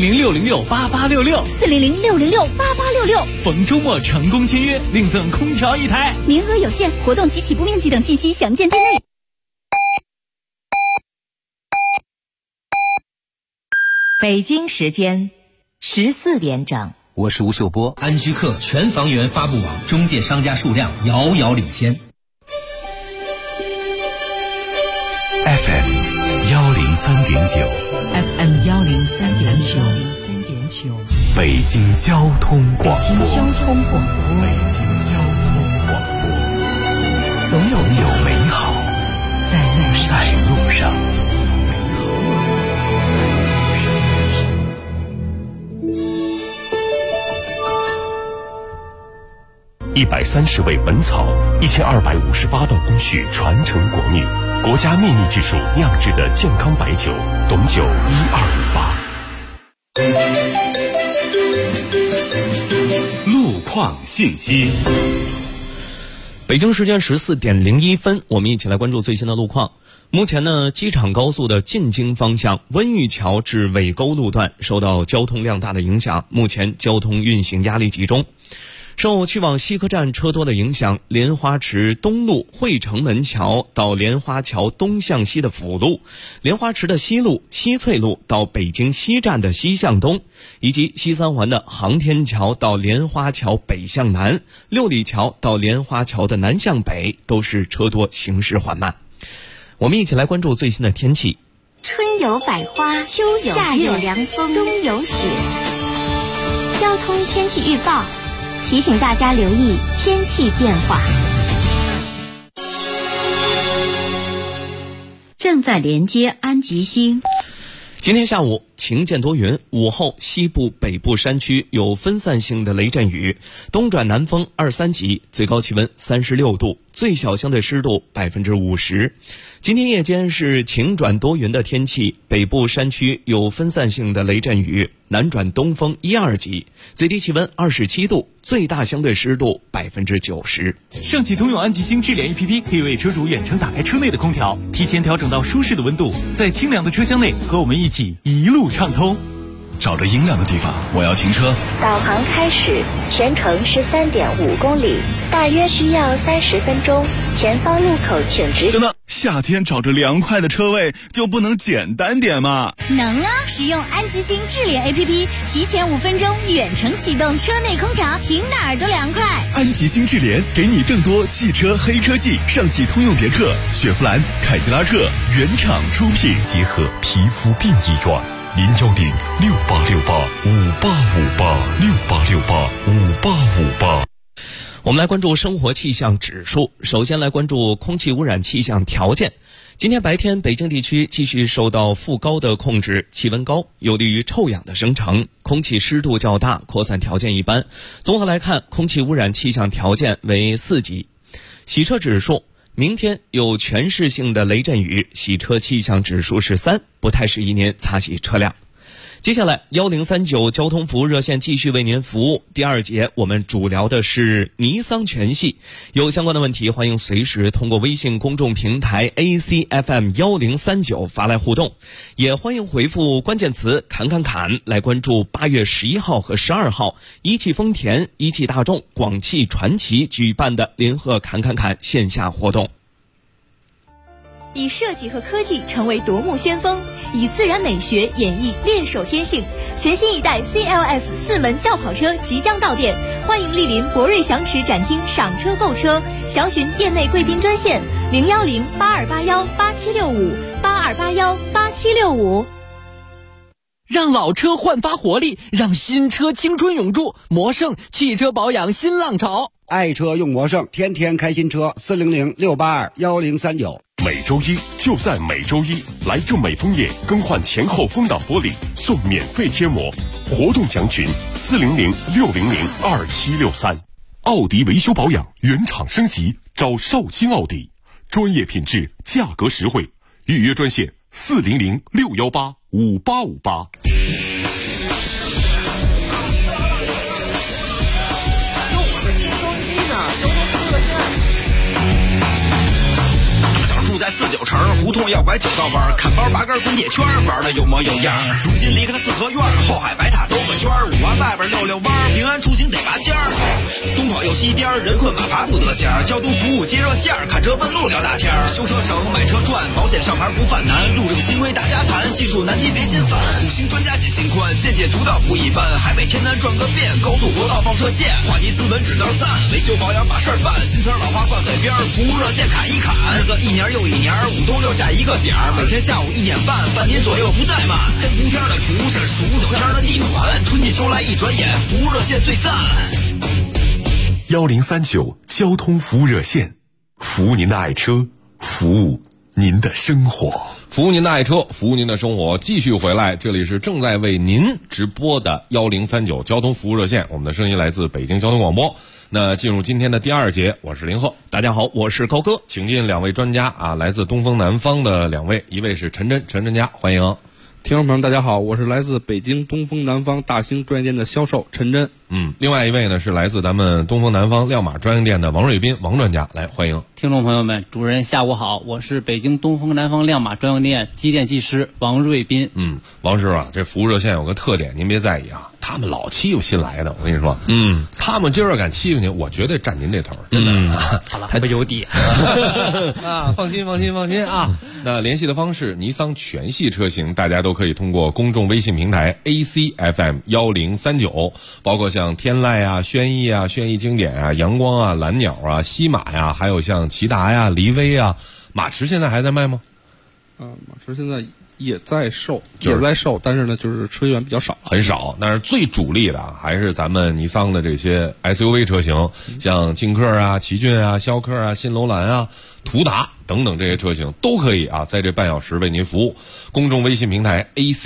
400-606-8866，400-606-8866。逢周末成功签约，另赠空调1台， 名额有限，活动及起步面积等信息详见店内。 北京时间14点整， 我是吴秀波。安居客全房源发布网中介商家数量遥遥领先。 FM 103.9 FM 103.9， 北京交通广播。 北京交通广播，总有美好在路上。 130味本草，1258道工序传承国秘，国家秘密技术酿制的健康白酒，董酒1258。路况信息。 北京时间14点01分，我们一起来关注最新的路况。目前呢，机场高速的进京方向温榆桥至尾沟路段受到交通量大的影响，目前交通运行压力集中。受去往西客站车多的影响，莲花池东路汇城门桥到莲花桥东向西的辅路，莲花池的西路西翠路到北京西站的西向东，以及西三环的航天桥到莲花桥北向南，六里桥到莲花桥的南向北都是车多，行驶缓慢。我们一起来关注最新的天气。 春有百花，秋有夏有凉风，冬有雪。交通天气预报提醒大家留意天气变化。 正在连接安吉星。 今天下午晴见多云，午后西部北部山区有分散性的雷阵雨，东转南风2、3级，最高气温36度，最小相对湿度50%。今天夜间是晴转多云的天气，北部山区有分散性的雷阵雨，南转东风1、2级，最低气温27度，最大相对湿度90%。 上汽通用安吉星智联 APP 可以为车主远程打开车内的空调，提前调整到舒适的温度，在清凉的车厢内和我们一起一路畅通。 找着阴凉的地方，我要停车。 导航开始，全程13.5公里，大约需要30分钟。前方路口请直。 等等，夏天找着凉快的车位就不能简单点吗？ 能啊！使用安吉星智联 APP， 提前5分钟远程启动车内空调，停哪儿都凉快。 安吉星智联给你更多汽车黑科技，上汽通用别克、雪佛兰、凯迪拉克原厂出品， 结合皮肤病易转。010-6868-5858，6868-5858。 我们来关注生活气象指数，首先来关注空气污染气象条件。今天白天北京地区继续受到副高的控制，气温高，有利于臭氧的生成，空气湿度较大，扩散条件一般。综合来看，空气污染气象条件为4级。洗车指数，明天有全市性的雷阵雨，洗车气象指数是3，不太适宜您擦洗车辆。接下来1039交通服务热线继续为您服务。第2节我们主聊的是尼桑全系，有相关的问题欢迎随时通过微信公众平台 ACFM 1039发来互动，也欢迎回复关键词侃侃侃来关注8月11号和12号一汽丰田、一汽大众、广汽传祺举办的联合侃侃侃线下活动。 以设计和科技成为夺目先锋，以自然美学演绎猎手天性。全新一代 CLS 4门轿跑车即将到店，欢迎莅临博瑞祥驰展厅赏车购车，详询店内贵宾专线010-8281-8765，8281-8765。 让老车焕发活力，让新车青春永驻。魔胜汽车保养新浪潮， 爱车用魔胜，天天开新车。400-682-1039。 每周一就在每周一，来正美枫叶更换前后风挡玻璃，送免费贴膜。活动详询400-600-2763。奥迪维修保养原厂升级，找绍兴奥迪，专业品质，价格实惠。预约专线400-618-5858。 在49城胡同要拐9道弯，看包拔根滚铁圈，玩的有模有样。如今离开了四合院，后海白塔兜个圈，5环外边溜弯，平安出行得拔尖儿。东跑又西颠，人困马乏不得闲。交通服务接热线，看车问路聊大天。修车省，买车赚，保险上牌不犯难。路政新规大家谈，技术难题别心烦。5星专家解心宽，见解独到不一般。海北天南转个遍，高速国道放射线，话题斯文指道赞，维修保养把事儿办。新词老话挂嘴边，服务热线砍一砍。日子一年又一年，5冬6夏一个点儿，每天下午1点半，半年左右不怠慢。先伏天的蒲是数9天的地暖，春季秋来一转眼，服务热线最赞。 1039交通服务热线，服务您的爱车，服务您的生活， 服务您的爱车，服务您的生活。继续回来，这里是正在为您直播的1039交通服务热线，我们的声音来自北京交通广播。那进入今天的第2节，我是林鹤。 大家好，我是高哥。 请进2位专家啊，来自东风南方的2位，一位是陈真专家，欢迎。 听众朋友大家好，我是来自北京东风南方大兴专业店的销售陈真。 另外一位呢是来自咱们东风南方亮马专营店的王瑞斌王专家，来欢迎。 听众朋友们，主任下午好，我是北京东风南方亮马专营店机电技师王瑞斌。 王师傅啊，这服务热线有个特点，您别在意啊，他们老欺负新来的，我跟你说，他们今儿敢欺负您，我绝对站您这头，真的。 好了，不有底啊，放心啊。那联系的方式，尼桑全系车型大家都可以通过公众微信平台 ACFM1039，包括像天籁啊、轩逸啊、轩逸经典啊、阳光啊、蓝鸟啊、西马呀，还有像骐达呀、骊威啊。马驰现在还在卖吗？ 马驰现在也在售，但是呢，就是车源比较少， 很少。但是最主力的还是咱们尼桑的这些 SUV 车型，像劲客啊、奇骏啊、逍客啊、新楼兰啊、途达等等这些车型都可以啊，在这半小时为您服务。公众微信平台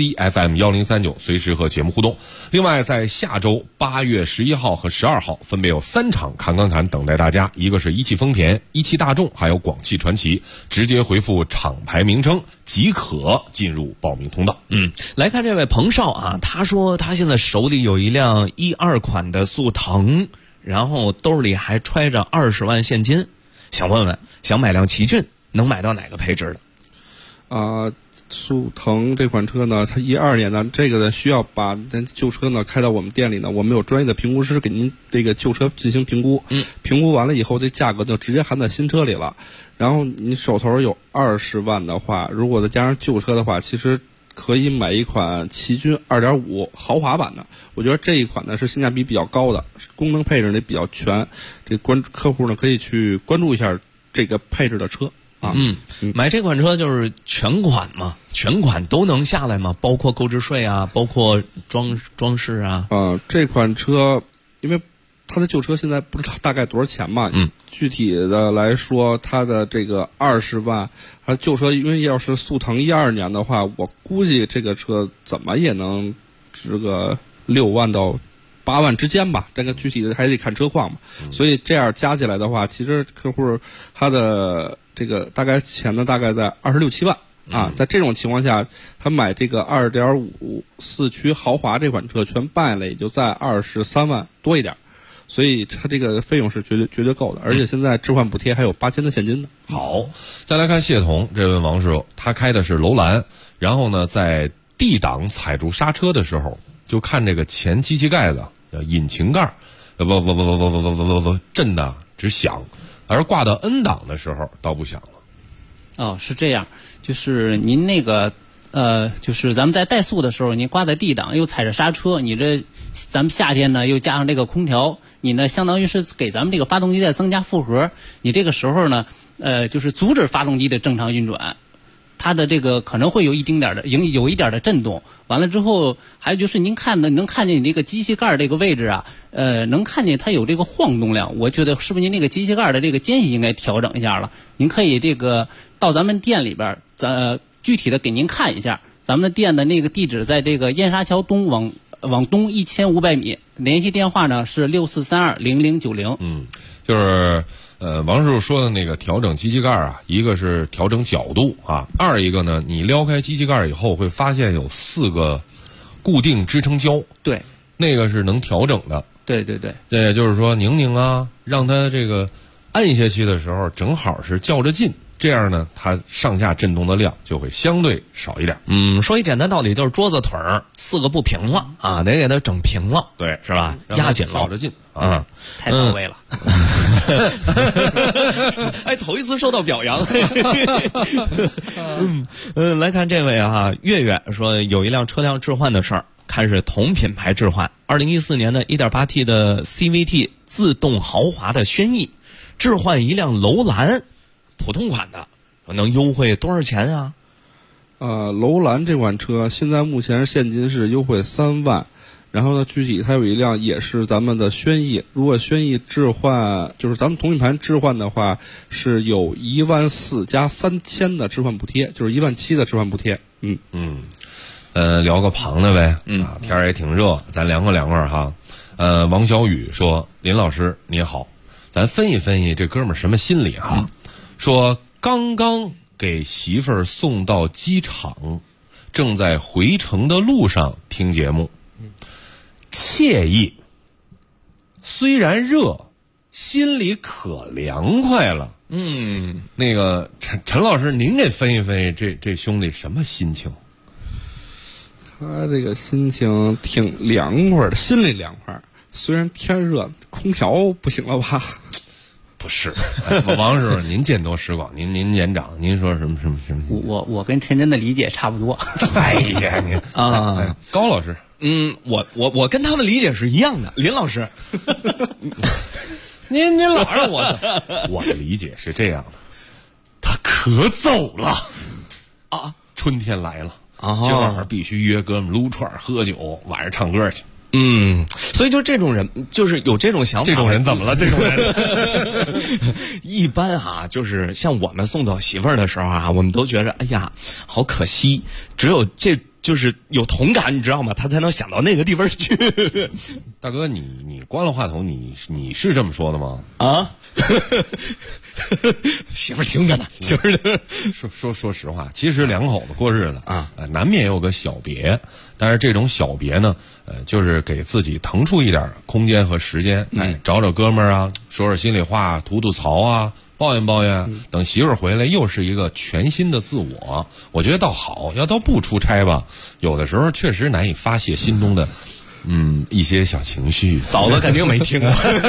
ACFM1039，随时和节目互动。另外，在下周8月11号和12号，分别有3场侃等待大家，一个是一汽丰田、一汽大众，还有广汽传祺。直接回复厂牌名称即可进入报名通道。 来看这位彭少啊，他说他现在手里有一辆12款的速腾，然后兜里还揣着20万现金，想问问，想买辆奇骏，能买到哪个配置的？ 速腾这款车呢，它12年的，这个呢需要把咱旧车呢开到我们店里呢，我们有专业的评估师给您这个旧车进行评估，评估完了以后，这价格就直接含在新车里了。然后你手头有20万的话，如果再加上旧车的话，其实可以买一款奇骏 2.5 豪华版的。我觉得这一款呢是性价比比较高的，功能配置呢比较全，这客户呢可以去关注一下这个配置的车。 买这款车就是全款嘛，全款都能下来吗？包括购置税啊，包括装饰啊。 这款车因为它的旧车现在不知道大概多少钱嘛，具体的来说，它的这个20万，而旧车因为要是速腾12年的话，我估计这个车怎么也能值个6万到8万之间吧，这个具体的还得看车况嘛。所以这样加起来的话，其实客户他的这个大概钱呢，大概在26、7万啊。在这种情况下，他买这个 2.5 四驱豪华这款车全办了，也就在23万多一点。所以它这个费用是绝对够的，而且现在置换补贴还有8000的现金呢。 好，再来看谢彤，这位王师傅，他开的是楼兰，然后呢，在 D 档踩住刹车的时候，就看这个前机器盖子、引擎盖，震的只响，而挂到 N 档的时候倒不响了。 是这样，就是您那个就是咱们在怠速的时候，您挂在 D 档又踩着刹车，你这咱们夏天呢又加上这个空调，你呢相当于是给咱们这个发动机再增加负荷，你这个时候呢就是阻止发动机的正常运转。 它的这个可能会有一点的震动。完了之后，还有就是您能看见你这个机器盖这个位置啊，能看见它有这个晃动量。我觉得是不是您那个机器盖的这个间隙应该调整一下了？您可以这个到咱们店里边，具体的给您看一下。咱们的店的那个地址在这个燕莎桥东往东1500米，联系电话呢是64320090。 就是王师傅说的那个调整机器盖啊，一个是调整角度啊，二一个呢，你撩开机器盖以后会发现有4个固定支撑胶， 对， 那个是能调整的。 对对对， 这也就是说拧啊，让它这个按下去的时候正好是较着劲。这样呢，它上下震动的量就会相对少一点。 说一简单道理，就是桌子腿儿4个不平了啊，得给它整平了， 对， 是吧？压紧了， 较着劲啊， 太到位了。 哎，头一次受到表扬。来看这位啊，月月说有一辆车辆置换的事儿，看是同品牌置换，2014年的 1.8T 的 CVT 自动豪华的轩逸，置换一辆楼兰。普通款的能优惠多少钱啊？ 楼兰这款车现在目前现金是优惠3万，然后呢，具体它有一辆也是咱们的轩逸，如果轩逸置换就是咱们同品牌置换的话，是有14000加3000的置换补贴，就是17000的置换补贴。 聊个旁的呗。天儿也挺热，咱凉快凉快哈。王小雨说：“林老师你好，咱分析这哥们儿什么心理啊？说刚刚给媳妇儿送到机场，正在回程的路上听节目，惬意。虽然热，心里可凉快了。那个陈老师，您给分析这兄弟什么心情？ 他这个心情挺凉快的，心里凉快。虽然天热，空调不行了吧？” 不是，王师傅，您见多识广，您年长，您说什么？ 我跟陈真的理解差不多。 哎呀，您啊，高老师， 我跟他的理解是一样的。林老师， 您老让我的理解是这样的，他可走了啊！春天来了今晚必须约哥们撸串喝酒，晚上唱歌去。 所以就这种人，就是有这种想法。 这种人怎么了？这种人一般啊，就是像我们送走媳妇儿的时候啊，我们都觉得哎呀，好可惜。只有这就是有同感，你知道吗？他才能想到那个地方去。 大哥，你关了话筒，你是这么说的吗？ 啊，媳妇儿听着呢。媳妇儿说实话，其实两口子过日子啊，难免有个小别，但是这种小别呢，就是给自己腾出一点空间和时间，找哥们儿啊，说心里话，吐槽啊，抱怨，等媳妇儿回来又是一个全新的自我。我觉得倒好，要倒不出差吧，有的时候确实难以发泄心中的一些小情绪。 嫂子肯定没听过。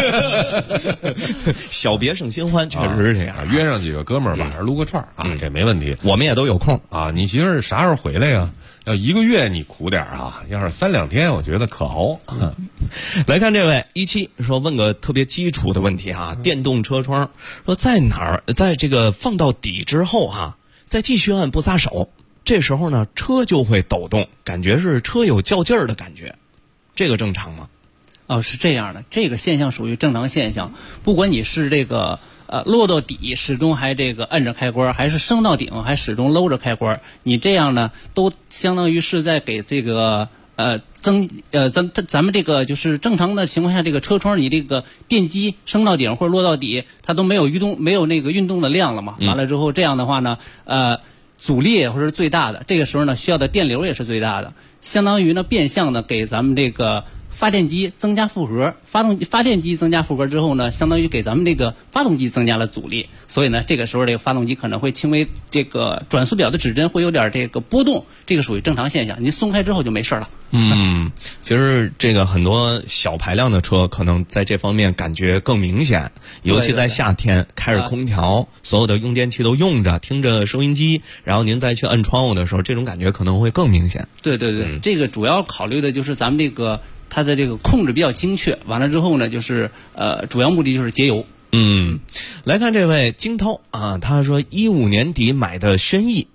小别胜新欢，确实是这样。 约上几个哥们儿晚上撸个串啊，这没问题。 我们也都有空啊。你媳妇儿啥时候回来呀？要1个月你苦点啊，要是3、2天，我觉得可熬。 来看这位17说，问个特别基础的问题啊，电动车窗说在哪儿，在这个放到底之后啊，再继续按不撒手，这时候呢车就会抖动，感觉是车有较劲儿的感觉，这个正常吗？ 是这样的，这个现象属于正常现象，不管你是这个落到底始终还这个摁着开关，还是升到顶还始终搂着开关，你这样呢都相当于是在给这个咱们这个就是正常的情况下，这个车窗你这个电机升到顶或者落到底，它都没有那个运动的量了嘛。完了之后这样的话呢，阻力也会是最大的，这个时候呢需要的电流也是最大的，相当于呢变相的给咱们这个发电机增加负荷，发电机增加负荷之后呢，相当于给咱们这个发动机增加了阻力，所以呢，这个时候这个发动机可能会轻微这个转速表的指针会有点这个波动，这个属于正常现象。您松开之后就没事了。 其实这个很多小排量的车可能在这方面感觉更明显，尤其在夏天开着空调，所有的用电器都用着，听着收音机，然后您再去摁窗户的时候，这种感觉可能会更明显。 对，这个主要考虑的就是咱们这个它的这个控制比较精确，完了之后呢，就是主要目的就是节油。 来看这位金涛啊，他说15年底买的轩逸，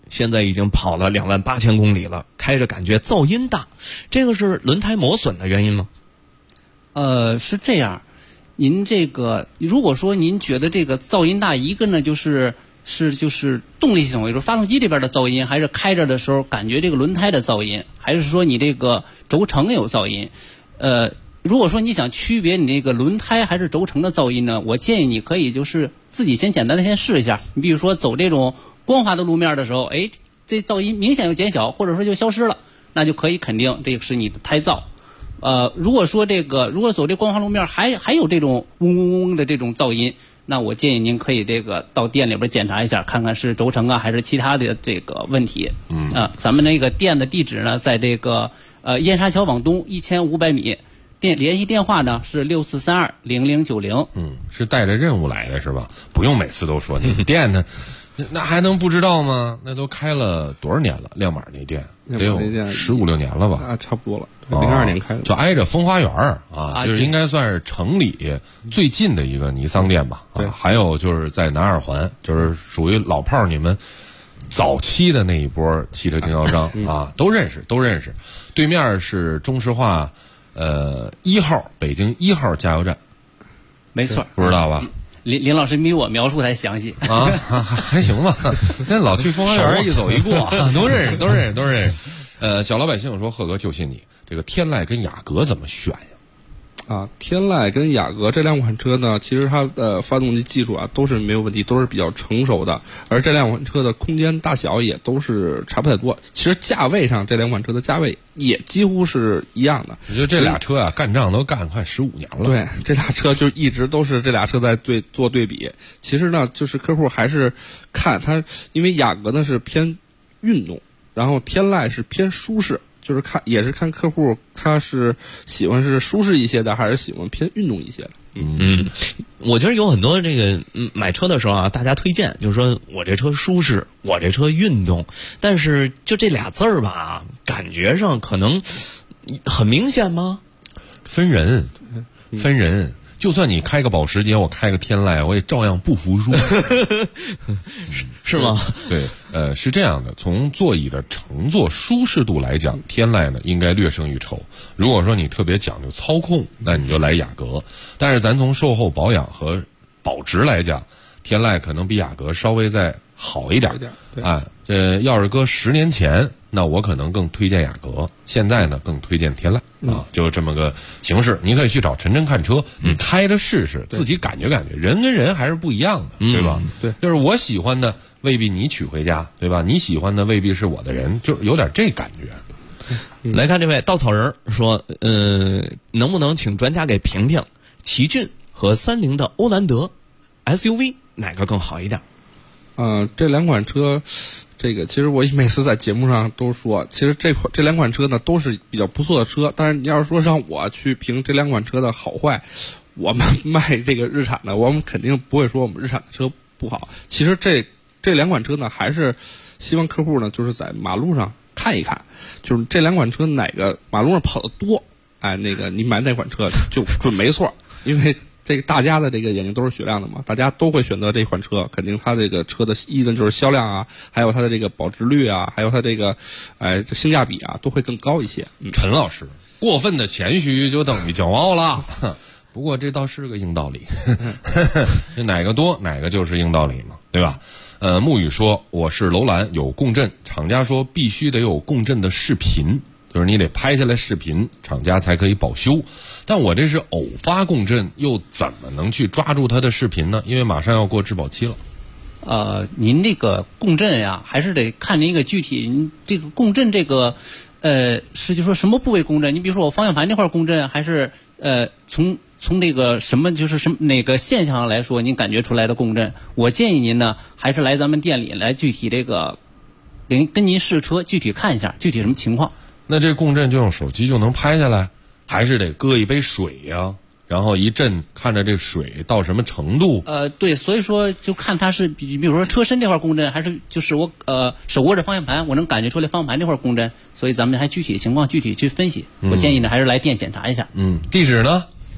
现在已经跑了28000公里了，开着感觉噪音大，这个是轮胎磨损的原因吗？ 是这样，您这个如果说您觉得这个噪音大，一个呢就是动力系统，也就是发动机这边的噪音，还是开着的时候感觉这个轮胎的噪音，还是说你这个轴承有噪音？如果说你想区别你这个轮胎还是轴承的噪音呢，我建议你可以就是自己简单的先试一下。你比如说走这种光滑的路面的时候，这噪音明显就减小，或者说就消失了，那就可以肯定这个是你的胎噪。如果说如果走这光滑路面还有这种嗡嗡嗡的这种噪音，那我建议您可以到店里边检查一下，看看是轴承啊还是其他的这个问题。咱们那个店的地址呢，在这个燕莎桥往东1500米。联系电话呢是64320090。 是带着任务来的是吧？不用每次都说你店呢，那还能不知道吗？那都开了多少年了？亮马那店得有15、16年了吧？ 差不多了，02年开的， 就挨着风花园啊，就是应该算是城里最近的一个尼桑店吧。还有就是在南二环，就是属于老炮儿，你们早期的那一波汽车经销商啊，都认识。对面是中石化。1号北京1号加油站， 没错， 不知道吧？ 林老师比我描述还详细啊，还行吧？那老去风花园一走一过，都认识。小老百姓说：“贺哥就信你，这个天籁跟雅阁怎么选呀？” 天籁跟雅阁这两款车呢，其实它的发动机技术都是没有问题，都是比较成熟的，而这两款车的空间大小也都是差不太多。其实价位上，这两款车的价位也几乎是一样的。 我觉得这俩车啊，干仗都干快15年了。 对，这俩车就一直都是这俩车在做对比。其实呢，就是客户还是看它，因为雅阁呢是偏运动，然后天籁是偏舒适。就是也是看客户他是喜欢是舒适一些的，还是喜欢偏运动一些的。 我觉得有很多这个买车的时候啊，大家推荐就是说我这车舒适，我这车运动，但是就这俩字儿吧，感觉上可能很明显吗？ 分人。就算你开个保时捷，我开个天籁，我也照样不服输， 是吗？ 对，是这样的。从座椅的乘坐舒适度来讲，天籁呢应该略胜于筹。如果说你特别讲究操控，那你就来雅阁。但是咱从售后保养和保值来讲，天籁可能比雅阁稍微再好一点。要是搁10年前，那我可能更推荐雅阁，现在呢更推荐天籁啊，就这么个形式。你可以去找陈真看车，你开着试试，自己感觉，人跟人还是不一样的，对吧？ 对， 就是我喜欢的未必你娶回家，对吧？你喜欢的未必是我的人，就有点这感觉。 来看这位稻草人说，能不能请专家给评评奇骏和30的欧蓝德 SUV 哪个更好一点？ 这两款车，这个其实我每次在节目上都说，其实这两款车呢都是比较不错的车，但是你要是说让我去评这两款车的好坏，我们卖这个日产的，我们肯定不会说我们日产的车不好。其实这两款车呢，还是希望客户呢就是在马路上看一看，就是这两款车哪个马路上跑得多，那个你买哪款车就准没错，因为这个大家的这个眼睛都是雪亮的嘛，大家都会选择这款车，肯定它这个车的一呢就是销量啊，还有它的这个保值率啊，还有它这个性价比啊，都会更高一些。 陈老师过分的谦虚就等于骄傲了，不过这倒是个硬道理，这哪个多哪个就是硬道理嘛，对吧？沐雨说我是楼兰有共振，厂家说必须得有共振的视频，就是你得拍下来视频，厂家才可以保修。但我这是偶发共振，又怎么能去抓住它的视频呢？因为马上要过质保期了。 您这个共振呀，还是得看您一个具体，您这个共振这个，是就说什么部位共振？你比如说我方向盘这块共振，还是从这个哪个现象来说，您感觉出来的共振？我建议您呢，还是来咱们店里来具体这个跟您试车，具体看一下具体什么情况。 那这共振就用手机就能拍下来，还是得搁一杯水呀，然后一震，看着这水到什么程度？ 对，所以说就看它是比如说车身这块共振，还是就是我手握着方向盘，我能感觉出来方向盘这块共振，所以咱们还具体的情况具体去分析。我建议呢，还是来店检查一下。 地址呢？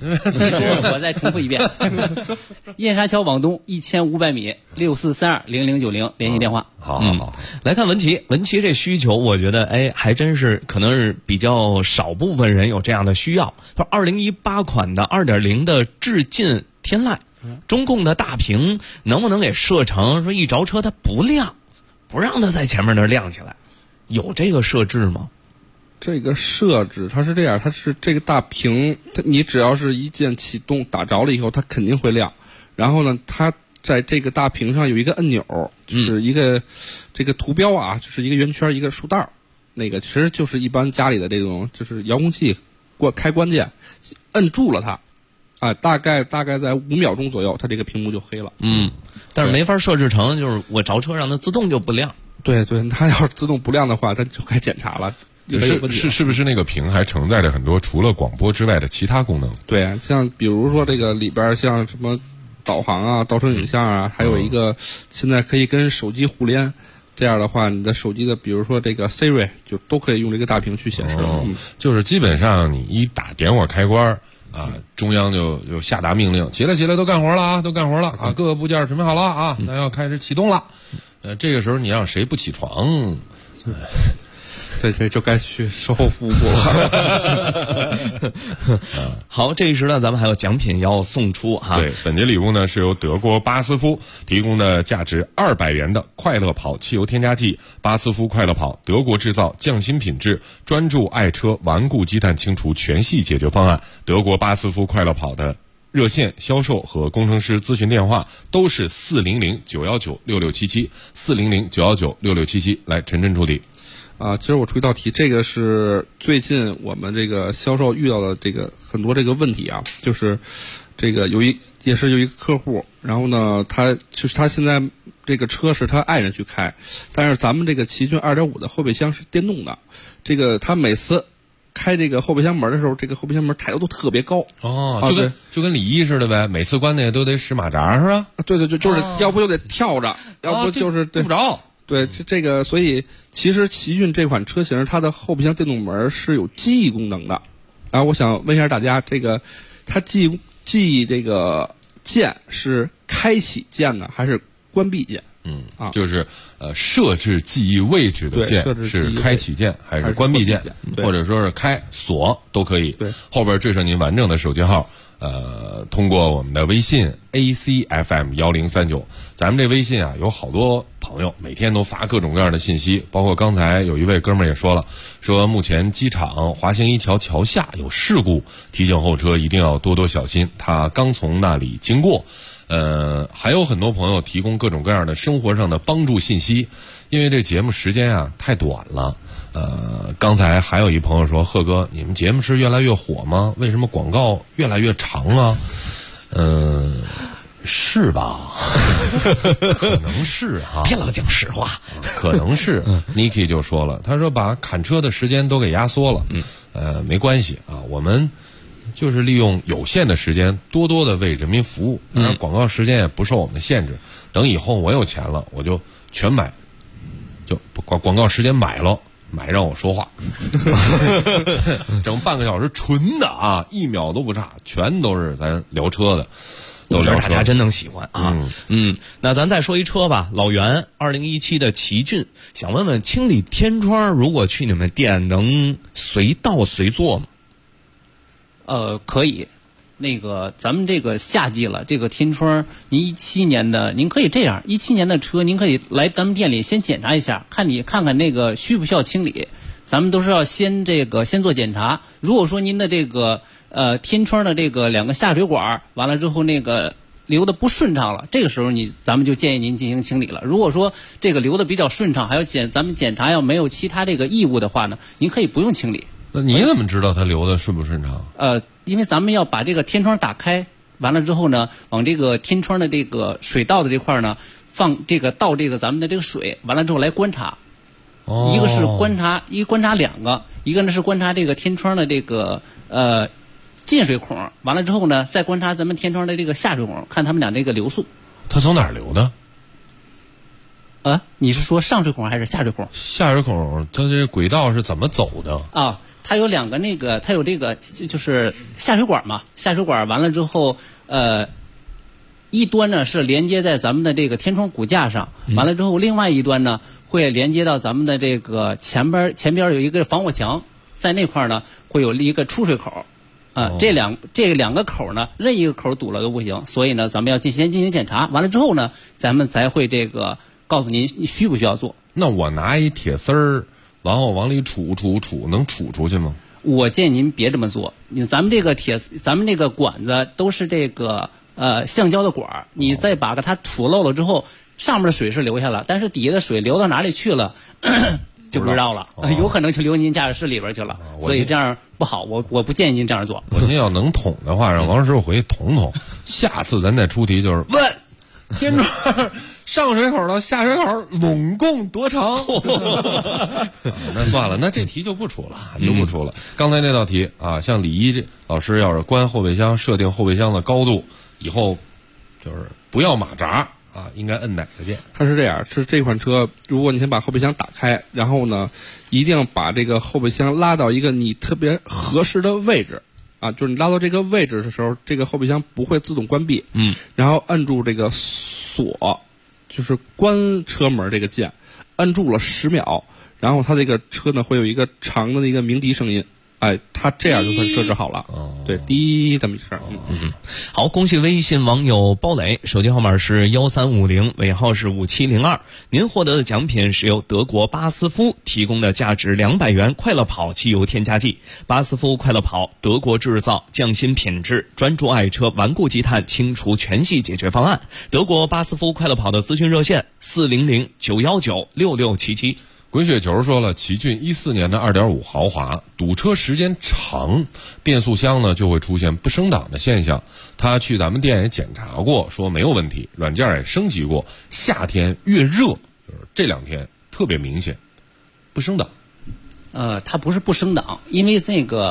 我再重复一遍，燕莎桥往东1500米，64320090联系电话。 好，来看文琪这需求，我觉得还真是可能是比较少部分人有这样的需要。说2018款的2.0的致劲天籁，中控的大屏能不能给设成说一着车它不亮，不让它在前面那亮起来，有这个设置吗？ 这个设置它是这样，它是这个大屏，你只要是一键启动打着了以后，它肯定会亮。然后呢，它在这个大屏上有一个按钮，就是一个这个图标啊，就是一个圆圈一个竖道，那个其实就是一般家里的这种就是遥控器开关键，摁住了它，啊，大概在5秒钟左右，它这个屏幕就黑了。 但是没法设置成就是我着车让它自动就不亮。 对，它要是自动不亮的话，它就该检查了。 是不是那个屏还承载着很多除了广播之外的其他功能？ 对，像比如说这个里边像什么导航啊、倒车影像啊，还有一个现在可以跟手机互联，这样的话你的手机的比如说这个 Siri 就都可以用这个大屏去显示。 就是基本上你一打点火开关啊，中央就下达命令，起来都干活了啊，各个部件准备好了啊，那要开始启动了。这个时候你让谁不起床？ 这就该去售后服务部了。 好，这一时呢，咱们还有奖品要送出哈。 对，本节礼物呢是由德国巴斯夫提供的价值200元的快乐跑汽油添加剂。巴斯夫快乐跑，德国制造，匠心品质，专注爱车顽固积碳清除全系解决方案。德国巴斯夫快乐跑的热线销售和工程师咨询电话都是400-919-6677，400-919-6677。来，陈处理。 其实我出一道题，这个是最近我们这个销售遇到的这个很多这个问题啊，就是这个也是有一个客户，然后呢，他现在这个车是他爱人去开，但是咱们这个奇骏 2.5 的后备箱是电动的，这个他每次开这个后备箱门的时候，这个后备箱门抬头都特别高。 就跟李一似的呗，每次关那都得使马扎是吧？ 对，就是要不就得跳着，要不就是对不着。 对，这个，所以其实奇骏这款车型它的后备箱电动门是有记忆功能的。然后我想问一下大家，这个它记忆这个键是开启键呢，还是关闭键？ 就是设置记忆位置的键是开启键还是关闭键，或者说是开锁都可以。 对， 后边缀上您完整的手机号。通过我们的微信 ACFM1039，咱们这微信啊有好多朋友每天都发各种各样的信息，包括刚才有一位哥们儿也说了，说目前机场华兴一桥桥下有事故，提醒后车一定要多多小心，他刚从那里经过。还有很多朋友提供各种各样的生活上的帮助信息，因为这节目时间啊太短了。刚才还有一朋友说，贺哥，你们节目是越来越火吗？为什么广告越来越长啊？是吧？可能是哈， 别老讲实话。 可能是。Niki 就说了，他说把砍车的时间都给压缩了。没关系啊，我们就是利用有限的时间，多多的为人民服务。当然，广告时间也不受我们的限制。等以后我有钱了，我就全买，就广告时间买让我说话，整半个小时纯的啊，1秒都不差，全都是咱聊车的。 我觉得大家真能喜欢啊。那咱再说一车吧，老袁2017的奇骏，想问问清理天窗，如果去你们店能随到随做吗？ 可以。那个咱们这个夏季了，这个天窗，您17年的，您可以这样，17年的车，您可以来咱们店里先检查一下，看看那个需不需要清理。咱们都是要先做检查。如果说您的这个天窗的这个2个下水管完了之后那个流的不顺畅了，这个时候咱们就建议您进行清理了。如果说这个流的比较顺畅，还有咱们检查要没有其他这个异物的话呢，您可以不用清理。 那你怎么知道它流的顺不顺畅？ 因为咱们要把这个天窗打开，完了之后呢，往这个天窗的这个水道的这块呢，倒这个咱们的这个水，完了之后来观察。一个是观察2个，一个呢是观察这个天窗的这个进水孔，完了之后呢，再观察咱们天窗的这个下水孔，看他们俩这个流速。 它从哪儿流的？ 你是说上水孔还是下水孔？ 下水孔，它这轨道是怎么走的？ 它有两个它有这个就是下水管嘛，下水管完了之后，一端呢是连接在咱们的这个天窗骨架上，完了之后另外一端呢会连接到咱们的这个前边有一个防火墙，在那块呢会有一个出水口。这两个口呢，任意一个口堵了都不行，所以呢，咱们要先进行检查，完了之后呢，咱们才会告诉您你需不需要做。 那我拿一铁丝儿，然后往里杵，能杵出去吗？ 我建议您别这么做。咱们这个管子都是这个橡胶的管，你再把它杵漏了之后，上面的水是流下了，但是底下的水流到哪里去了？就不知道了，有可能就流您驾驶室里边去了，所以这样不好，我不建议您这样做。 我心要能捅的话，让王师傅回去捅，下次咱再出题就是问天窗上水口到下水口拢共多长？那算了，那这题就不出了，刚才那道题啊，像李一老师要是关后备箱设定后备箱的高度，以后就是不要马扎。应该摁哪个键？ 它是这样，是这款车，如果你先把后备箱打开，然后呢，一定把这个后备箱拉到一个你特别合适的位置，就是你拉到这个位置的时候，这个后备箱不会自动关闭。然后摁住这个锁，就是关车门这个键，摁住了10秒，然后它这个车呢会有一个长的一个鸣笛声音。它这样就算设置好了。对，滴这么一声。 好，恭喜微信网友包磊，手机号码是1350，尾号是5702。您获得的奖品是由德国巴斯夫提供的价值200元快乐跑汽油添加剂。巴斯夫快乐跑，德国制造，匠心品质，专注爱车顽固积碳清除全系解决方案。德国巴斯夫快乐跑的咨询热线400-919-6677。 滚雪球说了，奇骏14年的2.5豪华，堵车时间长，变速箱呢就会出现不升档的现象。他去咱们店也检查过，说没有问题，软件也升级过。夏天越热，就是这2天特别明显，不升档。 它不是不升档，因为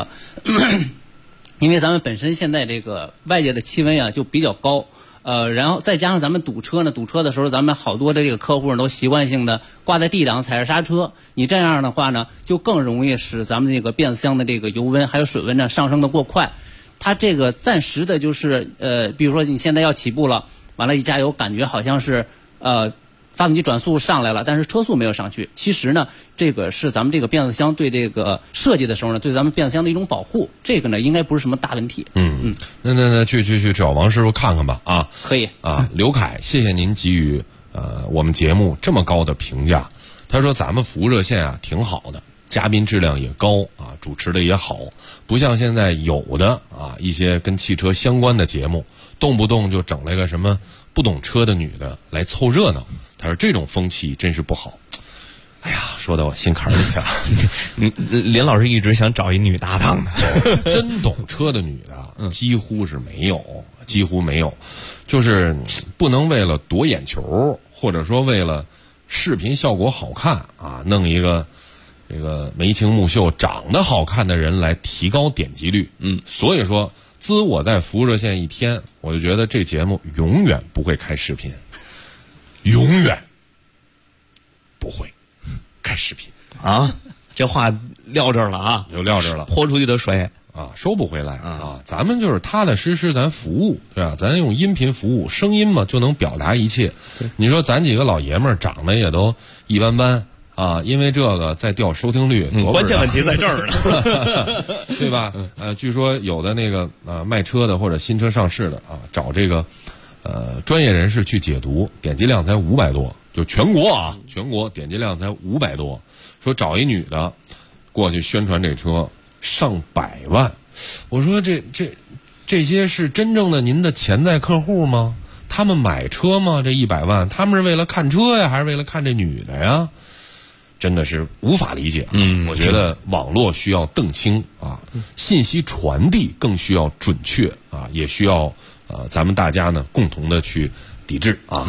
因为咱们本身现在这个外界的气温啊就比较高。然后再加上咱们堵车的时候，咱们好多的这个客户都习惯性的挂在D档踩着刹车，你这样的话呢，就更容易使咱们这个变速箱的这个油温还有水温呢上升的过快。它这个暂时的就是比如说你现在要起步了，完了一加油，感觉好像是发动机转速上来了，但是车速没有上去。其实呢，这个是咱们这个变速箱对这个设计的时候呢，对咱们变速箱的一种保护。这个呢，应该不是什么大问题。 那去找王师傅看看吧啊！ 可以啊，刘凯，谢谢您给予我们节目这么高的评价。他说咱们服务热线啊挺好的，嘉宾质量也高啊，主持的也好，不像现在有的一些跟汽车相关的节目，动不动就整来个什么不懂车的女的来凑热闹。他说这种风气真是不好。哎呀，说到我心坎里去了。 林老师一直想找一女搭档的， 真懂车的女的几乎没有，就是不能为了夺眼球，或者说为了视频效果好看弄一个这个眉清目秀、长得好看的人来提高点击率。所以说，自我在服务热线1天，我就觉得这节目永远不会开视频。永远不会开视频啊！这话撂这儿了啊， 就撂这儿了， 泼出去的水收不回来咱们就是踏踏实实，咱服务对吧？咱用音频服务，声音嘛就能表达一切。你说咱几个老爷们儿长得也都一般般因为这个在掉收听率， 关键问题在这儿呢， 对吧？据说有的那个卖车的或者新车上市的找这个。专业人士去解读，点击量才500多，就全国点击量才500多。说找一女的过去宣传这车上百万，我说这些是真正的您的潜在客户吗？他们买车吗？这100万，他们是为了看车呀，还是为了看这女的呀？真的是无法理解。我觉得网络需要澄清信息传递更需要准确也需要咱们大家呢共同的去抵制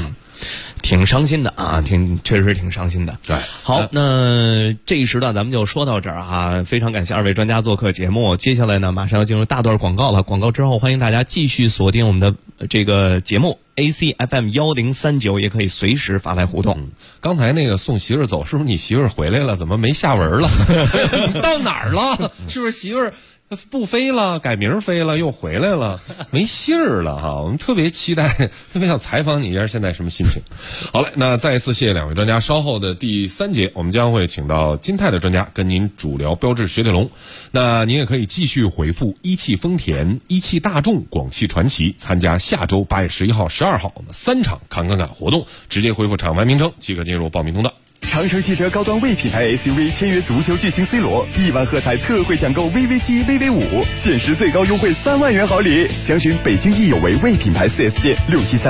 挺伤心的啊，确实挺伤心的。 对， 好，那这一时段咱们就说到这儿啊，非常感谢二位专家做客节目。接下来呢，马上要进入大段广告了，广告之后欢迎大家继续锁定我们的这个节目 ACFM 1039，也可以随时发来互动。 刚才那个送媳妇儿走，是不是你媳妇儿回来了？怎么没下文了？你到哪儿了？是不是媳妇儿不飞了，改名飞了，又回来了，没信儿了哈！我们特别期待，特别想采访你一下，现在什么心情？好嘞，那再一次谢谢两位专家。稍后的第3节，我们将会请到金泰的专家跟您主聊标致雪铁龙。那您也可以继续回复一汽丰田、一汽大众、广汽传祺，参加下周8月11号、12号3场侃活动，直接回复厂牌名称即可进入报名通道。 长城汽车高端 V 品牌 SUV 签约足球巨星 C 罗，1万喝彩特惠抢购 VV7、VV5，限时最高优惠3万元好礼。详询北京易有为 V 品牌 4S 店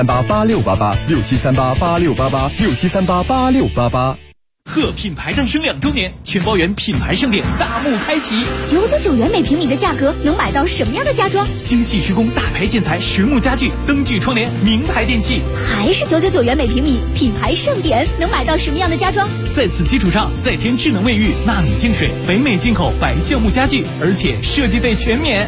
，67388688，67388688，67388688。 贺品牌诞生2周年，全包圆品牌盛典大幕开启。 999元每平米的价格，能买到什么样的家装？ 精细施工大牌建材、实木家具、灯具窗帘、名牌电器。 还是999元每平米，品牌盛典能买到什么样的家装？ 在此基础上，再添智能卫浴、纳米净水、北美进口白橡木家具，而且设计费全免。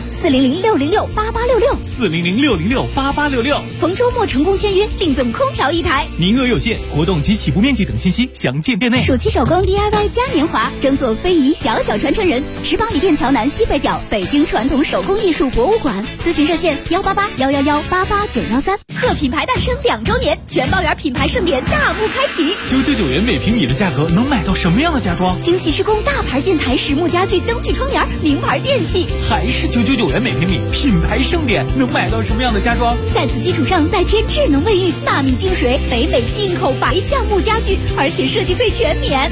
400-606-8866，400-606-8866。逢周末成功签约，另赠空调1台， 名额有限，活动及起步面积等信息详见店内。 暑期手工 DIY 嘉年华，争做非遗小传承人。石榜里店桥南西北角，北京传统手工艺术博物馆。咨询热线188-111-88913。贺品牌诞生2周年，全包圆品牌盛典大幕开启。 999元每平米的价格，能买到什么样的家装？ 精细施工大牌建材、实木家具、灯具窗帘、名牌电器。 还是999元每平米，品牌盛典能买到什么样的家装？ 在此基础上再添智能卫浴、纳米净水、北美进口白橡木家具，而且设计费全免。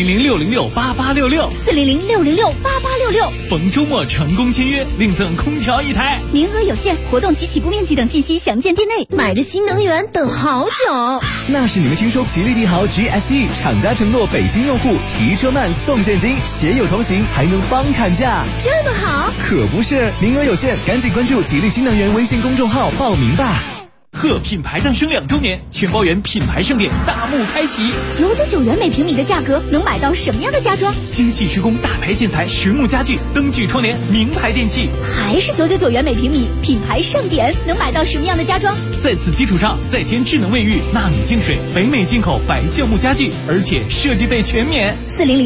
400-606-8866，400-606-8866。逢周末成功签约，另赠空调1台， 名额有限，活动及起步面积等信息详见店内。 买个新能源等好久， 那是你们听说吉利帝豪 GSE 厂家承诺北京用户提车慢送现金，携友同行还能帮砍价， 这么好？ 可不是，名额有限，赶紧关注吉利新能源微信公众号报名吧。 贺品牌诞生2周年，全包圆品牌盛典大幕开启。 999元每平米的价格，能买到什么样的家装？ 精细施工大牌建材、实木家具、灯具窗帘、名牌电器。 还是999元每平米，品牌盛典能买到什么样的家装？ 在此基础上再添智能卫浴、纳米净水、北美进口白橡木家具，而且设计费全免。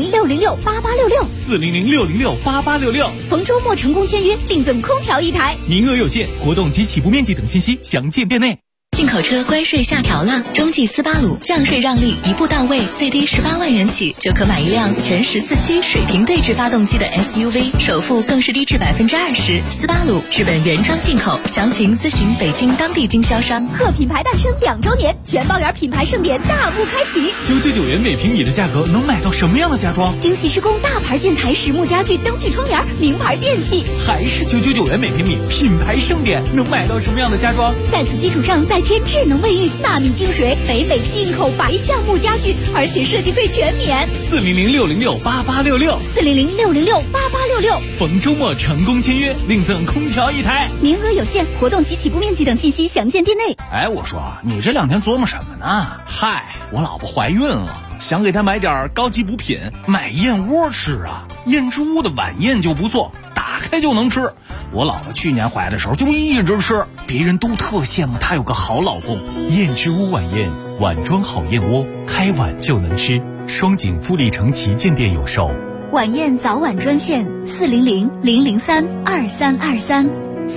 400-606-8866，400-606-8866。逢周末成功签约，另赠空调1台， 名额有限，活动及起步面积等信息详见店内。 进口车关税下调了，中继斯巴鲁降税让利一步到位，最低18万元起就可买一辆全14驱水平对置发动机的 SUV， 首付更是低至20%。斯巴鲁日本原装进口，详情咨询北京当地经销商。 贺品牌诞生2周年，全包圆品牌盛典大幕开启。 999元每平米的价格，能买到什么样的家装？ 精细施工大牌建材、实木家具、灯具窗帘、名牌电器。 还是999元每平米，品牌盛典能买到什么样的家装？ 在此基础上再添智能卫浴、纳米净水、北美进口白橡木家具，而且设计费全免。 400-606-8866，400-606-8866。逢周末成功签约，另赠空调1台， 名额有限，活动及起步面积等信息详见店内。 哎，我说你这2天琢磨什么呢？嗨，我老婆怀孕了，想给她买点高级补品，买燕窝吃啊。燕之屋的晚宴就不错，打开就能吃。我老婆去年怀的时候就一直吃，别人都特羡慕她有个好老公。 燕之屋晚宴，碗装好燕窝，开碗就能吃。双井富力城旗舰店有售。 晚宴早晚专线400-003-2323。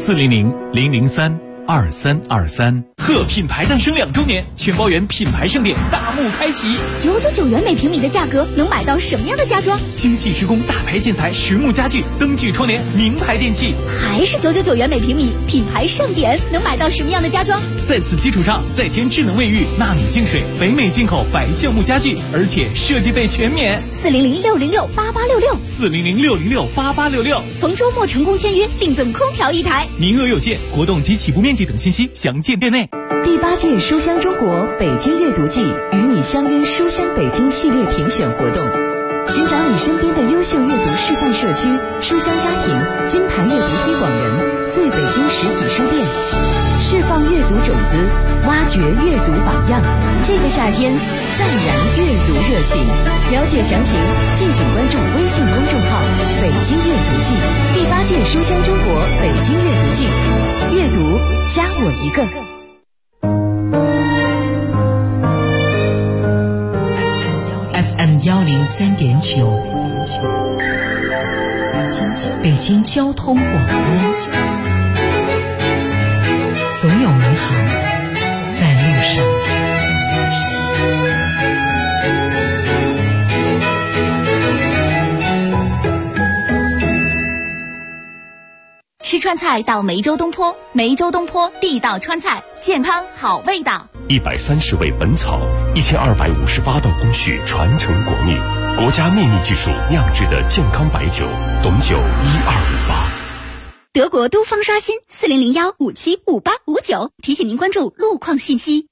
400-003-2323。 贺品牌诞生2周年，全包圆品牌盛典大幕开启。 999元每平米的价格，能买到什么样的家装？ 精细施工大牌建材、实木家具、灯具窗帘、名牌电器。 还是999元每平米，品牌盛典能买到什么样的家装？ 在此基础上再添智能卫浴、纳米净水、北美进口白橡木家具，而且设计费全免。 400-606-8866，400-606-8866。逢周末成功签约，另赠空调1台， 名额有限，活动及起步面积等信息详见店内。 第8届书香中国北京阅读季与你相约书香北京系列评选活动，寻找你身边的优秀阅读示范社区、书香家庭、金牌阅读推广人、最北京实体书店，释放放阅读种子，挖掘阅读榜样。这个夏天，再燃阅读热情。了解详情，敬请关注微信公众号“北京阅读季”第8届书香中国北京阅读季。阅读加我一个。 FM 103.9，北京交通广播，总有美好在路上。 吃川菜到梅州东坡，梅州东坡地道川菜，健康好味道。 130味本草，1258道工序传承国秘，国家秘密技术酿制的健康白酒，董酒1258。 德国都方刷新4001575859，提醒您关注路况信息。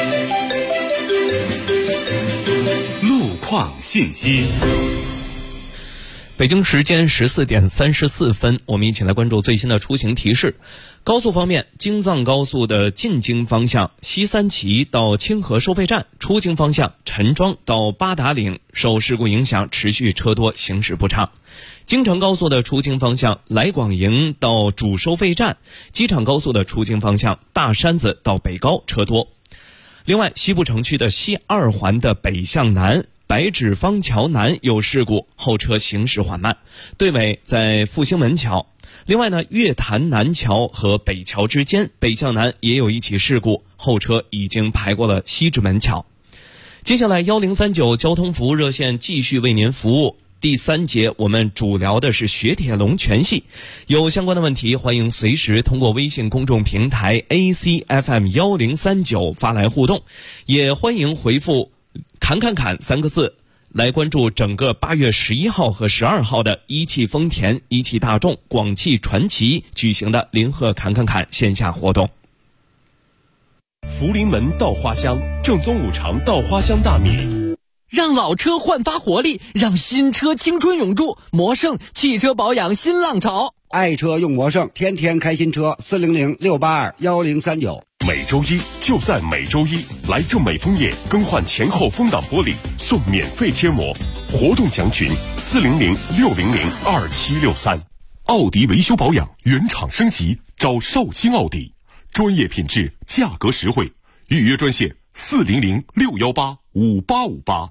路况信息。 北京时间14点34分，我们一起来关注最新的出行提示。高速方面，京藏高速的进京方向西三旗到清河收费站，出京方向陈庄到八达岭受事故影响持续车多，行驶不畅。京承高速的出京方向来广营到主收费站，机场高速的出京方向大山子到北高车多。另外，西部城区的西2环的北向南白纸坊桥南有事故，后车行驶缓慢，队尾在复兴门桥。另外呢，月坛南桥和北桥之间北向南也有一起事故，后车已经排过了西直门桥。接下来1039交通服务热线继续为您服务。第3节我们主聊的是雪铁龙全系，有相关的问题欢迎随时通过微信公众平台 ACFM1039 发来互动，也欢迎回复侃3个字来关注整个8月11号和12号的一汽丰田、一汽大众、广汽传祺举行的临河侃线下活动。 福临门稻花香，正宗五常稻花香大米， 让老车焕发活力，让新车青春永驻。魔盛汽车保养新浪潮， 爱车用魔盛，天天开新车，400-682-1039。 每周一就在每周一，来正美枫叶更换前后风挡玻璃，送免费贴膜。活动详询400-600-2763。奥迪维修保养原厂升级，找绍兴奥迪，专业品质，价格实惠。预约专线400-618-5858。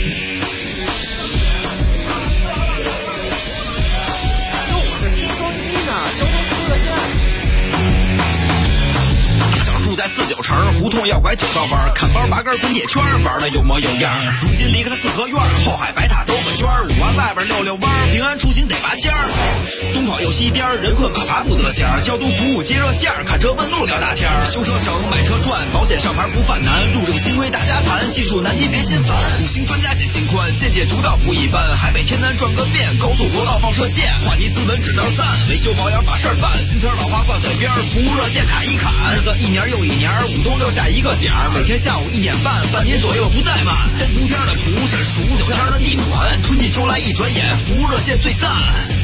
在49城胡同要拐9道弯，看包拔根滚铁圈，玩的有模有样。如今离开了四合院，后海白塔兜个圈，5环外边溜弯，平安出行得拔尖儿。东跑又西颠，人困马乏不得闲。交通服务接热线，看车问路聊大天。修车省，买车赚，保险上牌不犯难。路政新规大家谈，技术难题别心烦。5星专家解心宽，见解独到不一般。海北天南转个遍，高速国道放射线，话题斯文指道赞，维修保养把事儿办。新车老花挂嘴边，服务热线砍一砍。日子一年又一年，5东6下一个点儿，每天下午1点半，半年左右不怠慢。3伏天的蒲是数9天的地暖，春季秋来一转眼，服务热线最赞。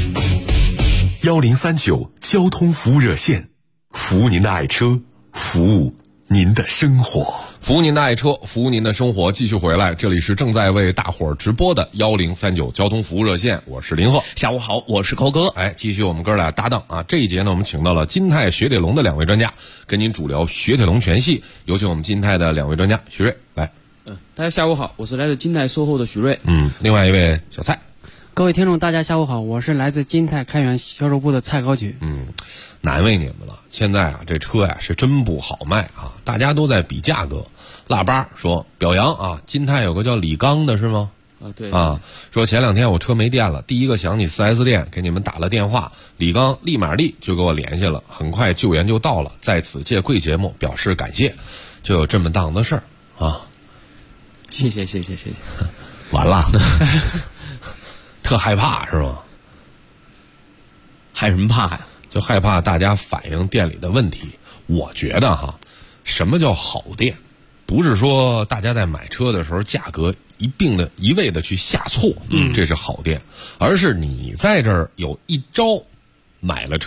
1039交通服务热线，服务您的爱车，服务您的生活。 服务您的爱车，服务您的生活。继续回来，这里是正在为大伙儿直播的1039交通服务热线，我是林鹤。 下午好，我是高哥。 继续我们哥俩搭档啊。这一节呢，我们请到了金泰雪铁龙的2位专家，跟您主聊雪铁龙全系。有请我们金泰的2位专家，徐瑞来。 大家下午好，我是来自金泰售后的徐瑞。 另外一位小蔡。 各位听众，大家下午好，我是来自金泰开源销售部的蔡高举。 难为你们了，现在啊，这车呀是真不好卖啊，大家都在比价格。腊八说表扬啊，金泰有个叫李刚的是吗？ 对啊，说前2天我车没电了，第一个想起 4S 店给你们打了电话，李刚立马就给我联系了，很快救援就到了，在此借贵节目表示感谢。就有这么档子事儿啊。 谢谢。 完了。特害怕是吗？ 害什么怕呀？ 就害怕大家反映店里的问题。我觉得哈，什么叫好店？不是说大家在买车的时候价格一味的去下错，这是好店，而是你在这儿有一招买了车，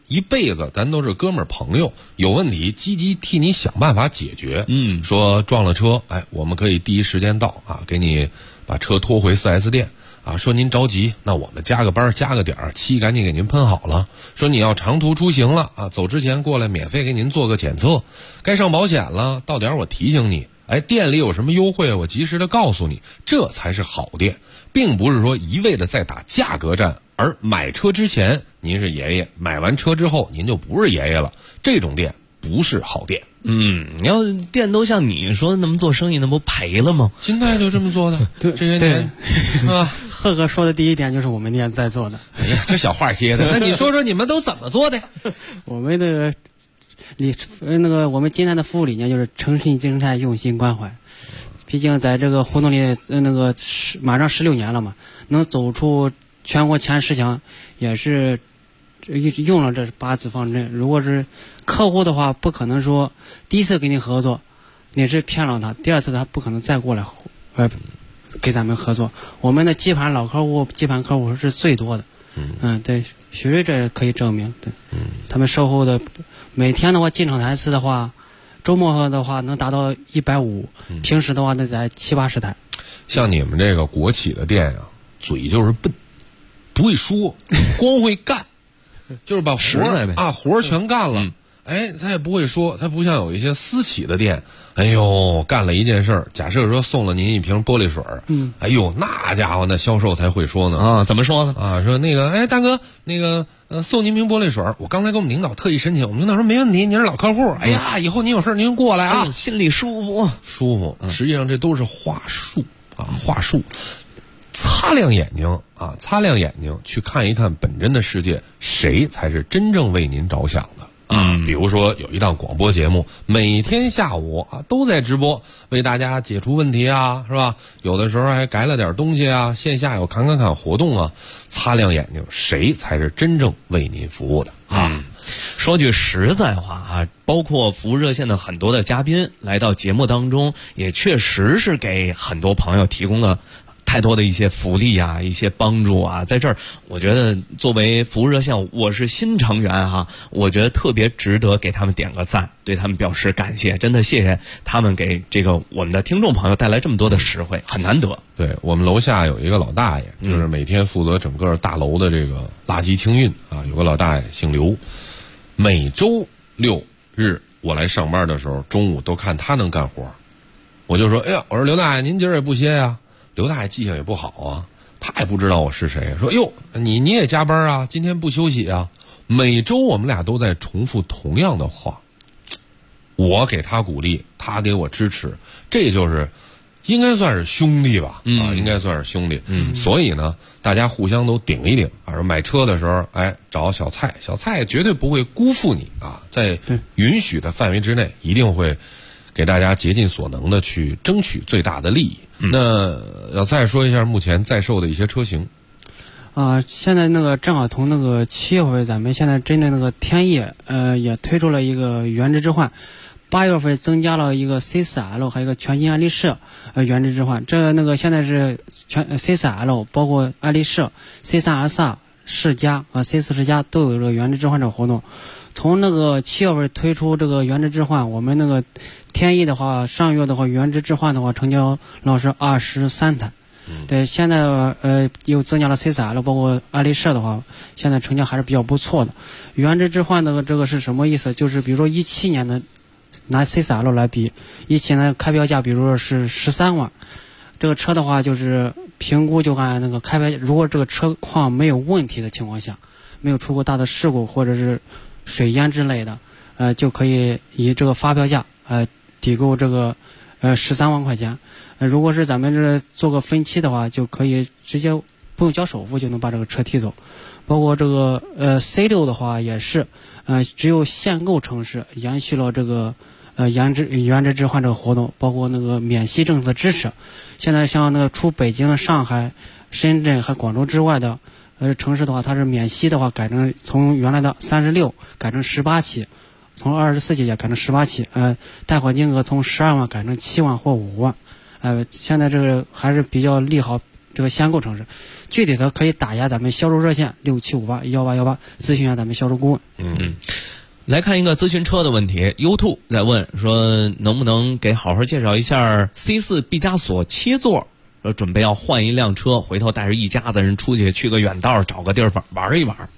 一辈子咱都是哥们儿朋友，有问题积极替你想办法解决。说撞了车，哎，我们可以第一时间到啊，给你把车拖回 4S 店啊。说您着急，那我们加个班加个点儿，漆赶紧给您喷好了。说你要长途出行了啊，走之前过来免费给您做个检测。该上保险了，到点我提醒你。哎，店里有什么优惠，我及时的告诉你，这才是好店，并不是说一味的在打价格战。而买车之前您是爷爷，买完车之后您就不是爷爷了，这种店不是好店。 你要店都像你说的那么做生意，那不赔了吗？ 金泰就这么做的，这些年啊。 贺哥说的第一点就是我们店在做的。 哎呀，这小话接的，那你说说你们都怎么做的？ 我们的我们金泰的服务理念就是诚信精善，用心关怀。毕竟在这个胡同里，马上16年了嘛，能走出全国前10强，也是用了这8次方针。如果是客户的话，不可能说第一次跟你合作你是骗了他，第二次他不可能再过来给咱们合作。我们的基盘老客户、基盘客户是最多的。对，许瑞这可以证明。对，他们售后的每天的话进场台次的话，周末的话能达到150，平时的话那在70-80台。 像你们这个国企的店呀，嘴就是笨，不会说，光会干，就是把活全干了。哎，他也不会说，他不像有一些私企的店，哎呦，干了一件事儿，假设说送了您一瓶玻璃水，哎呦，那家伙那销售才会说呢啊，怎么说呢？ 啊，说那个，哎，大哥，那个送您瓶玻璃水，我刚才跟我们领导特意申请，我们领导说没问题，您是老客户，哎呀，以后您有事您过来啊， 心里舒服。 实际上这都是话术啊，话术。擦亮眼睛啊，擦亮眼睛去看一看本真的世界，谁才是真正为您着想的。比如说有一档广播节目，每天下午啊都在直播，为大家解除问题啊，是吧？有的时候还改了点东西啊，线下有侃活动啊，擦亮眼睛，谁才是真正为您服务的啊？ 说句实在话啊，包括服务热线的很多的嘉宾来到节目当中，也确实是给很多朋友提供了太多的一些福利啊，一些帮助啊，在这儿我觉得作为服务热线，我是新成员哈，我觉得特别值得给他们点个赞，对他们表示感谢，真的谢谢他们给这个我们的听众朋友带来这么多的实惠，很难得。 对，我们楼下有一个老大爷，就是每天负责整个大楼的这个垃圾清运啊，有个老大爷姓刘，每周6日我来上班的时候，中午都看他能干活，我就说，哎呀，我说刘大爷您今儿也不歇呀？刘大爷记性也不好啊，他也不知道我是谁，说哟，你也加班啊，今天不休息啊？每周我们俩都在重复同样的话，我给他鼓励，他给我支持，这就是应该算是兄弟吧，应该算是兄弟。所以呢，大家互相都顶一顶啊。说买车的时候，哎，找小蔡，小蔡绝对不会辜负你啊，在允许的范围之内，一定会给大家竭尽所能的去争取最大的利益。那要再说一下目前在售的一些车型。 现在正好从7月份，咱们现在针对天翼，也推出了一个原汁置换。8月份增加了一个 C4L， 还有一个全新爱丽舍，原汁置换。这现在是全 C4L， 包括爱丽舍、C3S 世嘉和 C4世嘉都有这个原汁置换这个活动。从7月份推出这个原汁置换，我们天翼的话，上月的话原汁置换的话成交了是23台。对，现在又增加了 C4L， 包括爱丽舍的话，现在成交还是比较不错的。原汁置换的这个是什么意思？就是比如说17年的拿 C4L 来比，17年的开标价，比如说是13万，这个车的话就是评估就按开标价，如果这个车况没有问题的情况下，没有出过大的事故或者是水淹之类的，就可以以这个发标价抵购这个13万块钱。如果是咱们这做个分期的话，就可以直接不用交首付就能把这个车提走。包括这个C6的话也是，只有限购城市延续了这个原汁置换这个活动，包括免息政策支持。现在像除北京、上海、深圳和广州之外的城市的话，它是免息的话改成从原来的36改成18期，从24期也改成18期，贷款金额从12万改成7万或5万。现在这个还是比较利好这个限购城市。具体的可以打一下咱们销售热线6758181818，咨询一下咱们销售顾问。 来看一个咨询车的问题 ，U2 在问说，能不能给好好介绍一下 C4 毕加索7座？说准备要换一辆车，回头带着一家子人出去个远道，找个地方玩一玩。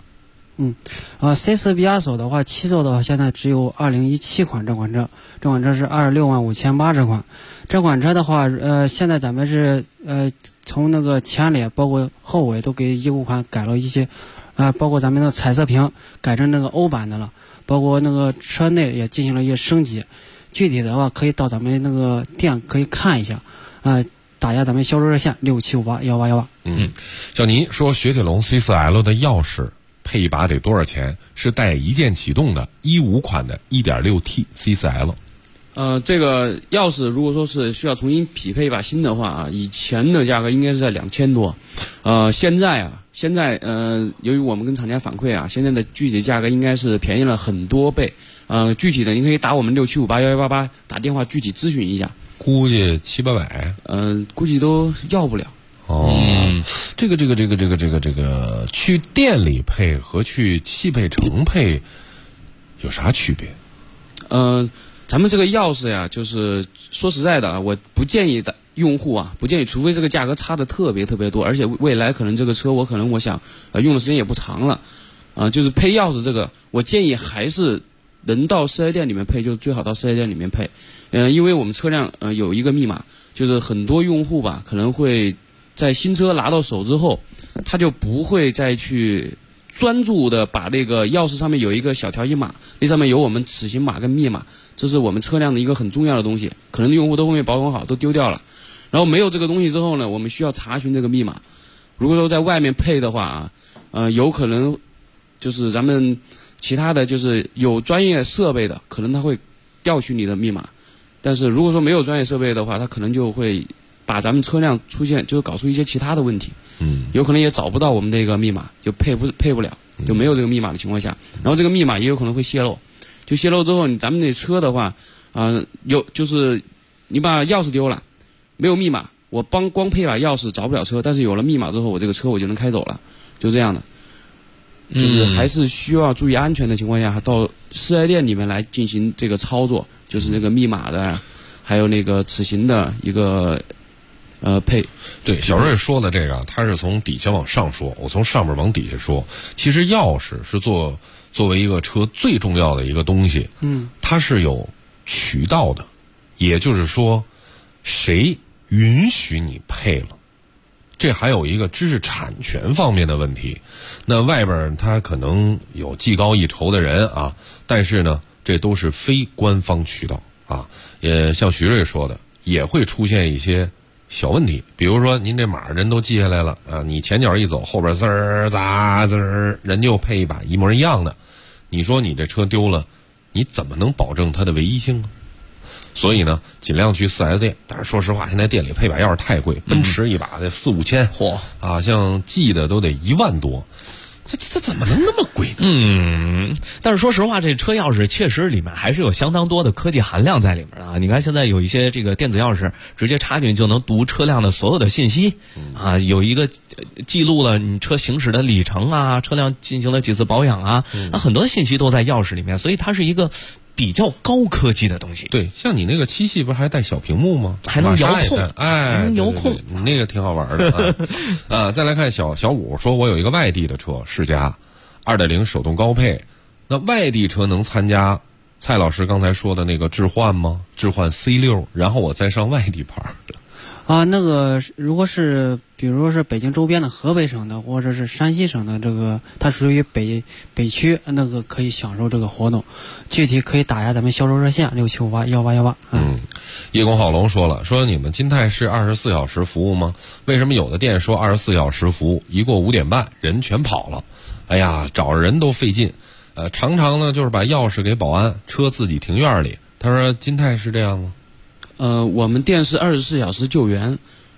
C4 毕加索的话，7座的话，现在只有2017款这款车，这款车是265800这款。这款车的话，现在咱们是从那个前脸包括后尾都给1.5款改了一些，包括咱们的彩色屏改成那个欧版的了，包括那个车内也进行了一个升级。具体的话，可以到咱们那个店可以看一下，打一下咱们销售热线6758181818。 小尼说，雪铁龙 C4L 的钥匙配一把得多少钱？是带一键启动的15款的 1.6T C4L。 这个钥匙如果说是需要重新匹配一把新的话啊，以前的价格应该是在2000多，现在由于我们跟厂家反馈啊，现在的具体价格应该是便宜了很多倍。具体的您可以打我们67581818打电话具体咨询一下。 估计700-800， 估计都要不了。 这个去店里配和去汽配城配有啥区别？ 咱们这个钥匙呀，就是说实在的啊，我不建议的用户啊，不建议，除非这个价格差的特别多，而且未来可能这个车我想用的时间也不长了，就是配钥匙这个，我建议还是能到四 S 店里面配，就最好到四 S 店里面配，因为我们车辆有一个密码，就是很多用户吧可能会在新车拿到手之后，他就不会再去专注的把那个钥匙上面有一个小条形码，那上面有我们齿形码跟密码，这是我们车辆的一个很重要的东西，可能用户都后面保管好都丢掉了，然后没有这个东西之后呢，我们需要查询这个密码。如果说在外面配的话有可能就是咱们其他的就是有专业设备的，可能他会调取你的密码，但是如果说没有专业设备的话，他可能就会把咱们车辆就是搞出一些其他的问题，有可能也找不到我们这个密码，就配不了，就没有这个密码的情况下，然后这个密码也有可能会泄露，就泄露之后，咱们这车的话，就是你把钥匙丢了，没有密码，我光配把钥匙找不了车，但是有了密码之后，我这个车我就能开走了，就这样的。就是还是需要注意安全的情况下，到四 S 店里面来进行这个操作，就是那个密码的，还有那个齿形的一个配。 对，小瑞说的这个，他是从底下往上说，我从上面往底下说。其实钥匙是作为一个车最重要的一个东西，它是有渠道的，也就是说，谁允许你配了。这还有一个知识产权方面的问题，那外边他可能有技高一筹的人啊，但是呢，这都是非官方渠道啊。也像徐瑞说的，也会出现一些小问题，比如说您这码人都记下来了啊，你前脚一走，后边滋儿咋滋儿，人就配一把一模一样的，你说你这车丢了，你怎么能保证它的唯一性呢？所以呢，尽量去4S 店。但是说实话，现在店里配把钥匙太贵，奔驰一把得4-5千，啊，像 G 的都得1万多，这怎么能那么贵呢？ 但是说实话，这车钥匙确实里面还是有相当多的科技含量在里面啊。你看现在有一些这个电子钥匙，直接插进去就能读车辆的所有的信息，啊，有一个记录了你车行驶的里程啊，车辆进行了几次保养啊，很多信息都在钥匙里面，所以它是一个比较高科技的东西。 对，像你那个7系不是还带小屏幕吗？ 还能遥控， 哎， 还能遥控， 对，你那个挺好玩的啊。再来看小五说，我有一个外地的车，世嘉 2.0 手动高配，那外地车能参加蔡老师刚才说的那个置换吗？置换 C6， 然后我再上外地牌啊，那个如果是比如说是北京周边的河北省的或者是山西省的这个，它属于北区，那个可以享受这个活动。具体可以打一下咱们销售热线67581818。 叶公好龙说了，说你们金泰是24小时服务吗？为什么有的店说24小时服务，一过5点半人全跑了？哎呀，找人都费劲。常常呢就是把钥匙给保安，车自己停院里。他说金泰是这样吗？ 我们店是24小时救援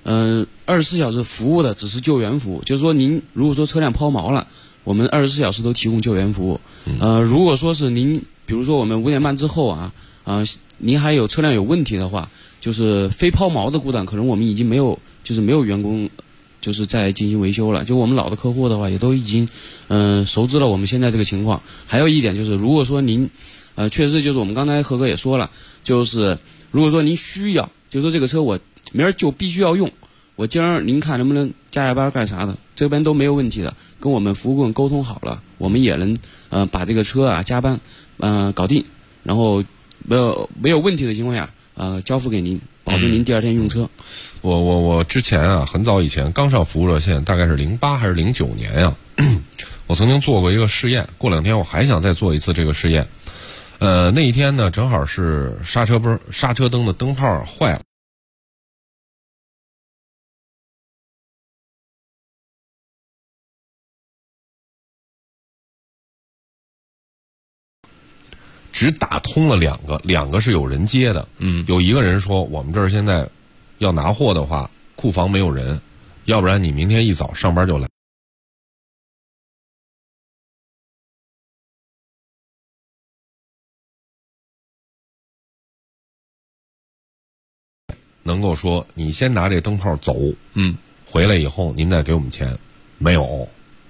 ，24小时服务的只是救援服务，就是说您如果说车辆抛锚了，我们24小时都提供救援服务。如果说是您，比如说我们5点半之后您还有车辆有问题的话，就是非抛锚的故障，可能我们已经没有员工就是在进行维修了。就我们老的客户的话，也都已经熟知了我们现在这个情况。还有一点就是，如果说您确实就是我们刚才何哥也说了，就是如果说您需要，就是说这个车我明儿就必须要用，我今儿您看能不能加班干啥的，这边都没有问题的，跟我们服务顾问沟通好了，我们也能把这个车啊加班搞定，然后没有问题的情况下交付给您，保证您第二天用车。 我之前啊，很早以前刚上服务热线，大概是08还是09年呀，我曾经做过一个试验，过2天我还想再做一次这个试验。那一天呢，正好是刹车灯的灯泡坏了。只打通了两个是有人接的。有一个人说我们这儿现在要拿货的话，库房没有人，要不然你明天一早上班就来。能够说你先拿这灯泡走，回来以后您再给我们钱，没有，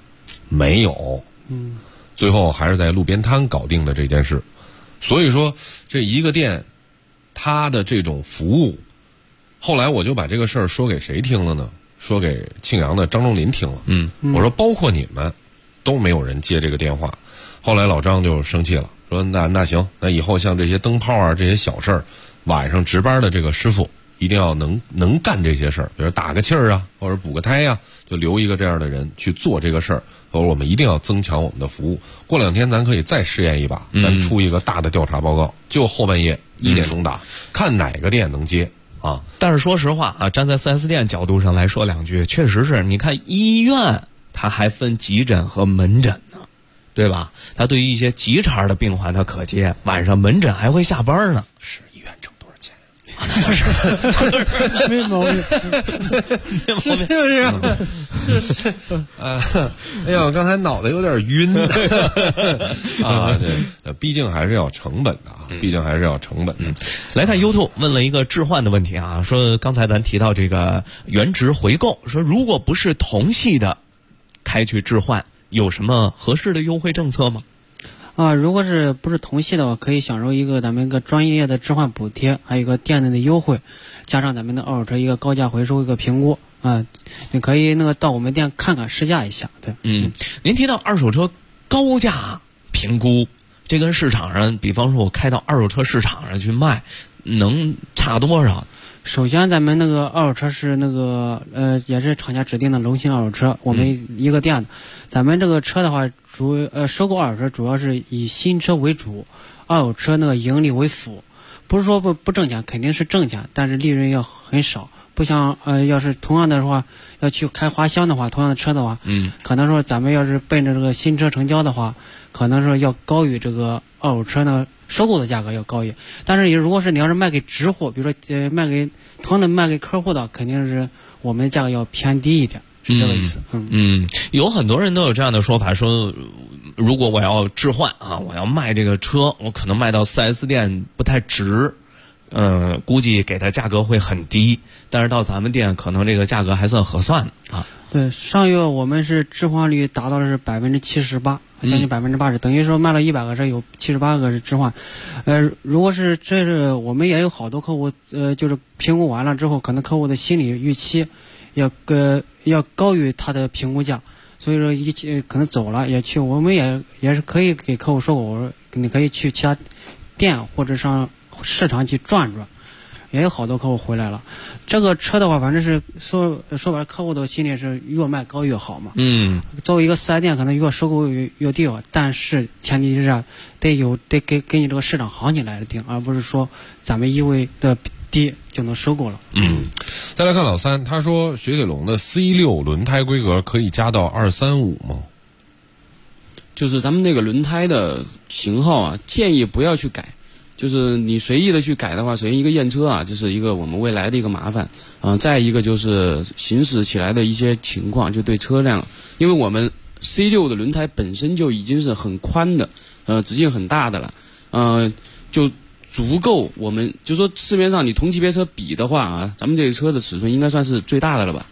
最后还是在路边摊搞定的这件事。所以说这一个店它的这种服务，后来我就把这个事儿说给谁听了呢？说给庆阳的张忠林听了。我说包括你们都没有人接这个电话。后来老张就生气了，说那行，那以后像这些灯泡啊这些小事儿，晚上值班的这个师傅一定要能干这些事儿，比如打个气儿啊，或者补个胎呀，就留一个这样的人去做这个事儿。我们一定要增强我们的服务。过2天咱可以再试验一把，咱出一个大的调查报告，就后半夜1点钟打，看哪个店能接啊。 但是说实话啊，站在 4S 店角度上来说两句，确实是，你看医院它还分急诊和门诊呢，对吧？它对于一些急茬的病患它可接，晚上门诊还会下班呢。 是医院挣多少钱？ 那倒是， 没毛病， 是不是？哎呀，我刚才脑袋有点晕啊！对，毕竟还是要成本的啊， 来看 YouTube 问了一个置换的问题啊，说刚才咱提到这个原值回购，说如果不是同系的开去置换，有什么合适的优惠政策吗？ 如果是不是同系的话，可以享受一个咱们一个专业的置换补贴，还有一个店内的优惠，加上咱们的二手车一个高价回收一个评估你可以到我们店看看试驾一下。对， 您提到二手车高价评估，这跟市场上，比方说我开到二手车市场上去卖，能差多少？ 首先咱们二手车是也是厂家指定的龙芯二手车，我们一个店的。咱们这个车的话收购二手车主要是以新车为主，二手车盈利为辅。不是说不挣钱，肯定是挣钱，但是利润要很少。不像要是同样的话要去开花箱的话，同样的车的话，可能说咱们要是奔着这个新车成交的话，可能说要高于这个二手车收购的价格要高于。但是如果是你要是卖给直货，比如说同样的卖给客户的，肯定是我们的价格要偏低一点，是这个意思。 有很多人都有这样的说法，说如果我要置换啊，我要卖这个车，我可能卖到 4S 店不太值。估计给的价格会很低，但是到咱们店可能这个价格还算合算啊。 对，上月我们是置换率达到的是78%，将近80%，等于说卖了100个车，有78个是置换。如果是我们也有好多客户，就是评估完了之后，可能客户的心理预期要高于他的评估价，所以说可能走了也去，我们也是可以给客户说过，我说你可以去其他店或者上市场去转转，也有好多客户回来了。这个车的话，反正是说白了，客户的心里是越卖高越好嘛。作为一个4S店，可能越收购越低，但是前提是得给你这个市场行情来定，而不是说咱们一味的低就能收购了。 再来看老三，他说雪铁龙的 C6 轮胎规格可以加到235吗？ 就是咱们那个轮胎的型号啊，建议不要去改。就是你随意的去改的话，首先一个验车啊，这是一个我们未来的一个麻烦，再一个就是行驶起来的一些情况，就对车辆，因为我们 C6 的轮胎本身就已经是很宽的，直径很大的了，就足够我们就说市面上你同级别车比的话啊，咱们这个车的尺寸应该算是最大的了吧，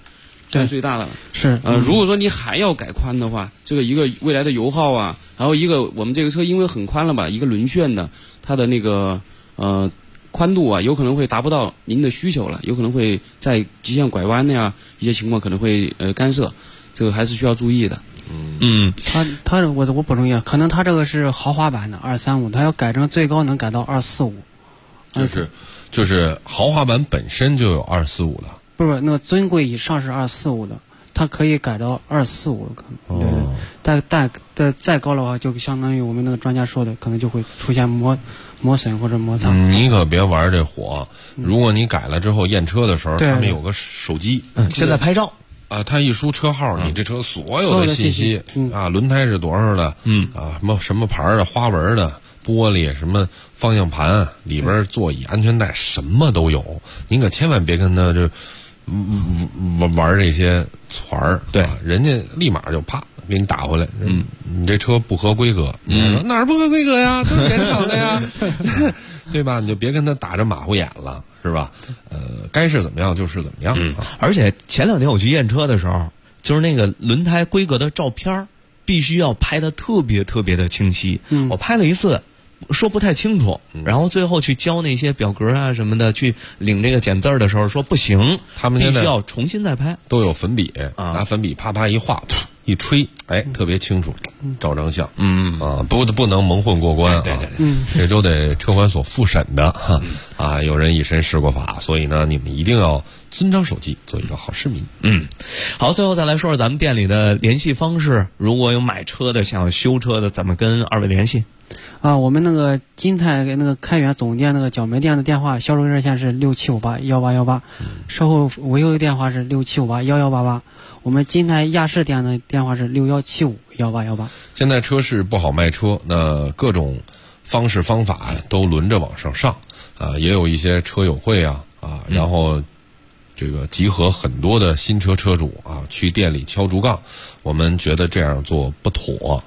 对， 最大的了。 是如果说你还要改宽的话，这个一个未来的油耗啊，还有一个我们这个车因为很宽了吧，一个轮旋的，它的那个宽度啊，有可能会达不到您的需求了，有可能会在极限拐弯呀一些情况可能会干涉，这个还是需要注意的。 我补充一下，可能它这个是豪华版的235，它要改成最高能改到245。 就是豪华版本身就有245的， 不是那个尊贵以上是245的，它可以改到245可能。对，但再高的话，就相当于我们那个专家说的，可能就会出现磨损或者摩擦。 你可别玩这火，如果你改了之后验车的时候，他们有个手机， 现在拍照。 他一输车号，你这车所有的信息轮胎是多少的，什么牌的、花纹的、玻璃、什么方向盘里边座椅、安全带，什么都有。您可千万别跟他这玩这些团儿， 对， 人家立马就啪给你打回来。你这车不合规格，你还说哪儿不合规格呀？都是原厂的呀，对吧？你就别跟他打着马虎眼了。是吧？该是怎么样就是怎么样。 而且前2天我去验车的时候，就是那个轮胎规格的照片必须要拍的特别特别的清晰。我拍了一次，说不太清楚，然后最后去交那些表格啊什么的，去领这个检字的时候说不行， 他们现在必须要重新再拍。 都有粉笔，拿粉笔啪啪一画，一吹，特别清楚，照张相。不能蒙混过关啊，这都得车管所复审的哈。有人以身试过法，所以呢，你们一定要遵章守纪，做一个好市民。 好，最后再来说说咱们店里的联系方式。如果有买车的、想修车的，怎么跟二位联系？ 我们那个金泰那个开源总店那个角煤店的电话销售热线是67581818，售后维修电话是67581188，我们金泰亚市店的电话是61751818。 现在车市不好卖车，那各种方式方法都轮着往上上也有一些车友会然后这个集合很多的新车车主去店里敲竹杠，我们觉得这样做不妥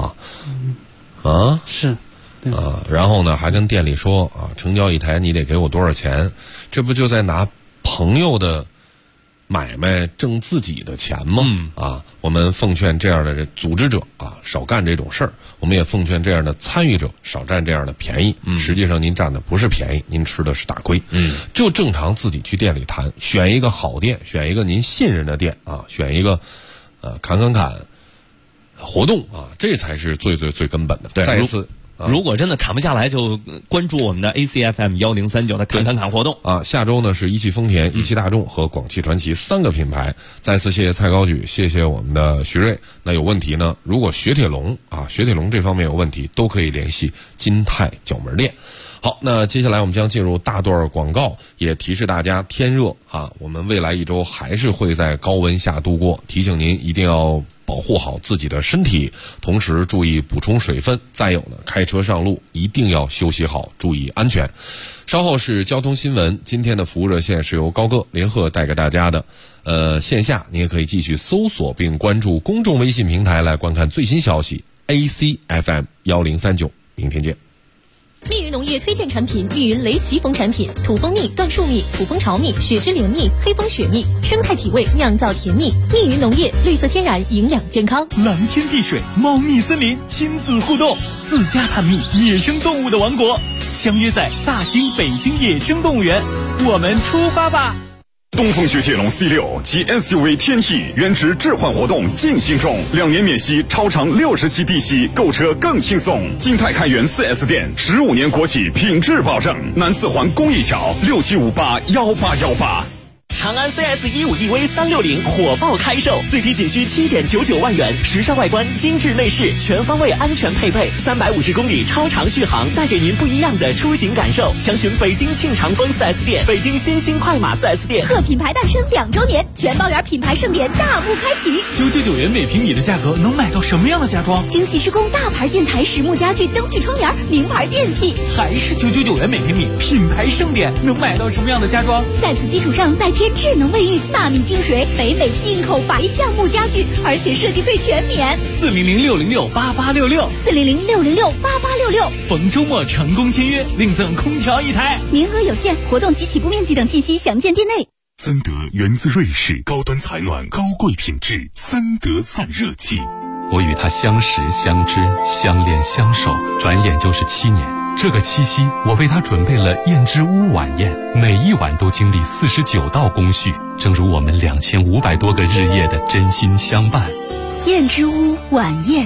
是然后呢还跟店里说成交一台你得给我多少钱，这不就在拿朋友的买卖挣自己的钱吗？我们奉劝这样的组织者少干这种事儿，我们也奉劝这样的参与者少占这样的便宜。实际上您占的不是便宜，您吃的是大亏。就正常自己去店里谈，选一个好店，选一个您信任的店选一个砍活动这才是最根本的。 对， 再一次如果真的砍不下来，就关注我们的 ACFM 1039的砍活动下周呢是一汽丰田、一汽大众和广汽传祺3个品牌。再次谢谢蔡高举，谢谢我们的徐瑞。那有问题呢，如果雪铁龙这方面有问题，都可以联系金泰角门店。好，那接下来我们将进入大段广告，也提示大家天热我们未来一周还是会在高温下度过，提醒您一定要保护好自己的身体，同时注意补充水分。再有呢，开车上路一定要休息好，注意安全。稍后是交通新闻，今天的服务热线是由高哥联合带给大家的。线下你也可以继续搜索并关注公众微信平台来观看最新消息。ACFM 1039，明天见。 密云农业推荐产品：密云雷奇蜂产品，土蜂蜜、椴树蜜、土蜂巢蜜、雪之莲蜜、黑蜂雪蜜，生态体味，酿造甜蜜。密云农业，绿色天然，营养健康。 蓝天碧水，猫蜜森林，亲子互动，自家探秘野生动物的王国，相约在大兴北京野生动物园，我们出发吧！ 东风雪铁龙 C6 及 SUV 天翼原值置换活动进行中，2年免息，超长60期低息，购车更轻松。金泰开源 4S 店，15年国企品质保证。南四环公益桥67581818。 长安 CS15 EV 360火爆开售，最低仅需7.99万元，时尚外观，精致内饰，全方位安全配备，350公里超长续航，带给您不一样的出行感受。详询北京庆长丰 4S 店、北京新兴快马 4S 店。 贺品牌诞生2周年，全包圆品牌盛典大幕开启。 999元每平米的价格能买到什么样的家装？ 精细施工，大牌建材，实木家具，灯具窗帘，名牌电器。 还是999元每平米，品牌盛典能买到什么样的家装？ 在此基础上再贴智能卫浴、纳米净水、北美进口白橡木家具，而且设计费全免。 400-606-8866，400-606-8866。逢周末成功签约，另赠空调1台。 名额有限，活动及起步面积等信息详见店内。 森德源自瑞士，高端采暖，高贵品质，森德散热器。 我与他相识、相知、相恋、相守，转眼就是7年。这个七夕，我为他准备了燕之屋晚宴，每一晚都经历49道工序，正如我们2500多个日夜的真心相伴。 燕之屋晚宴。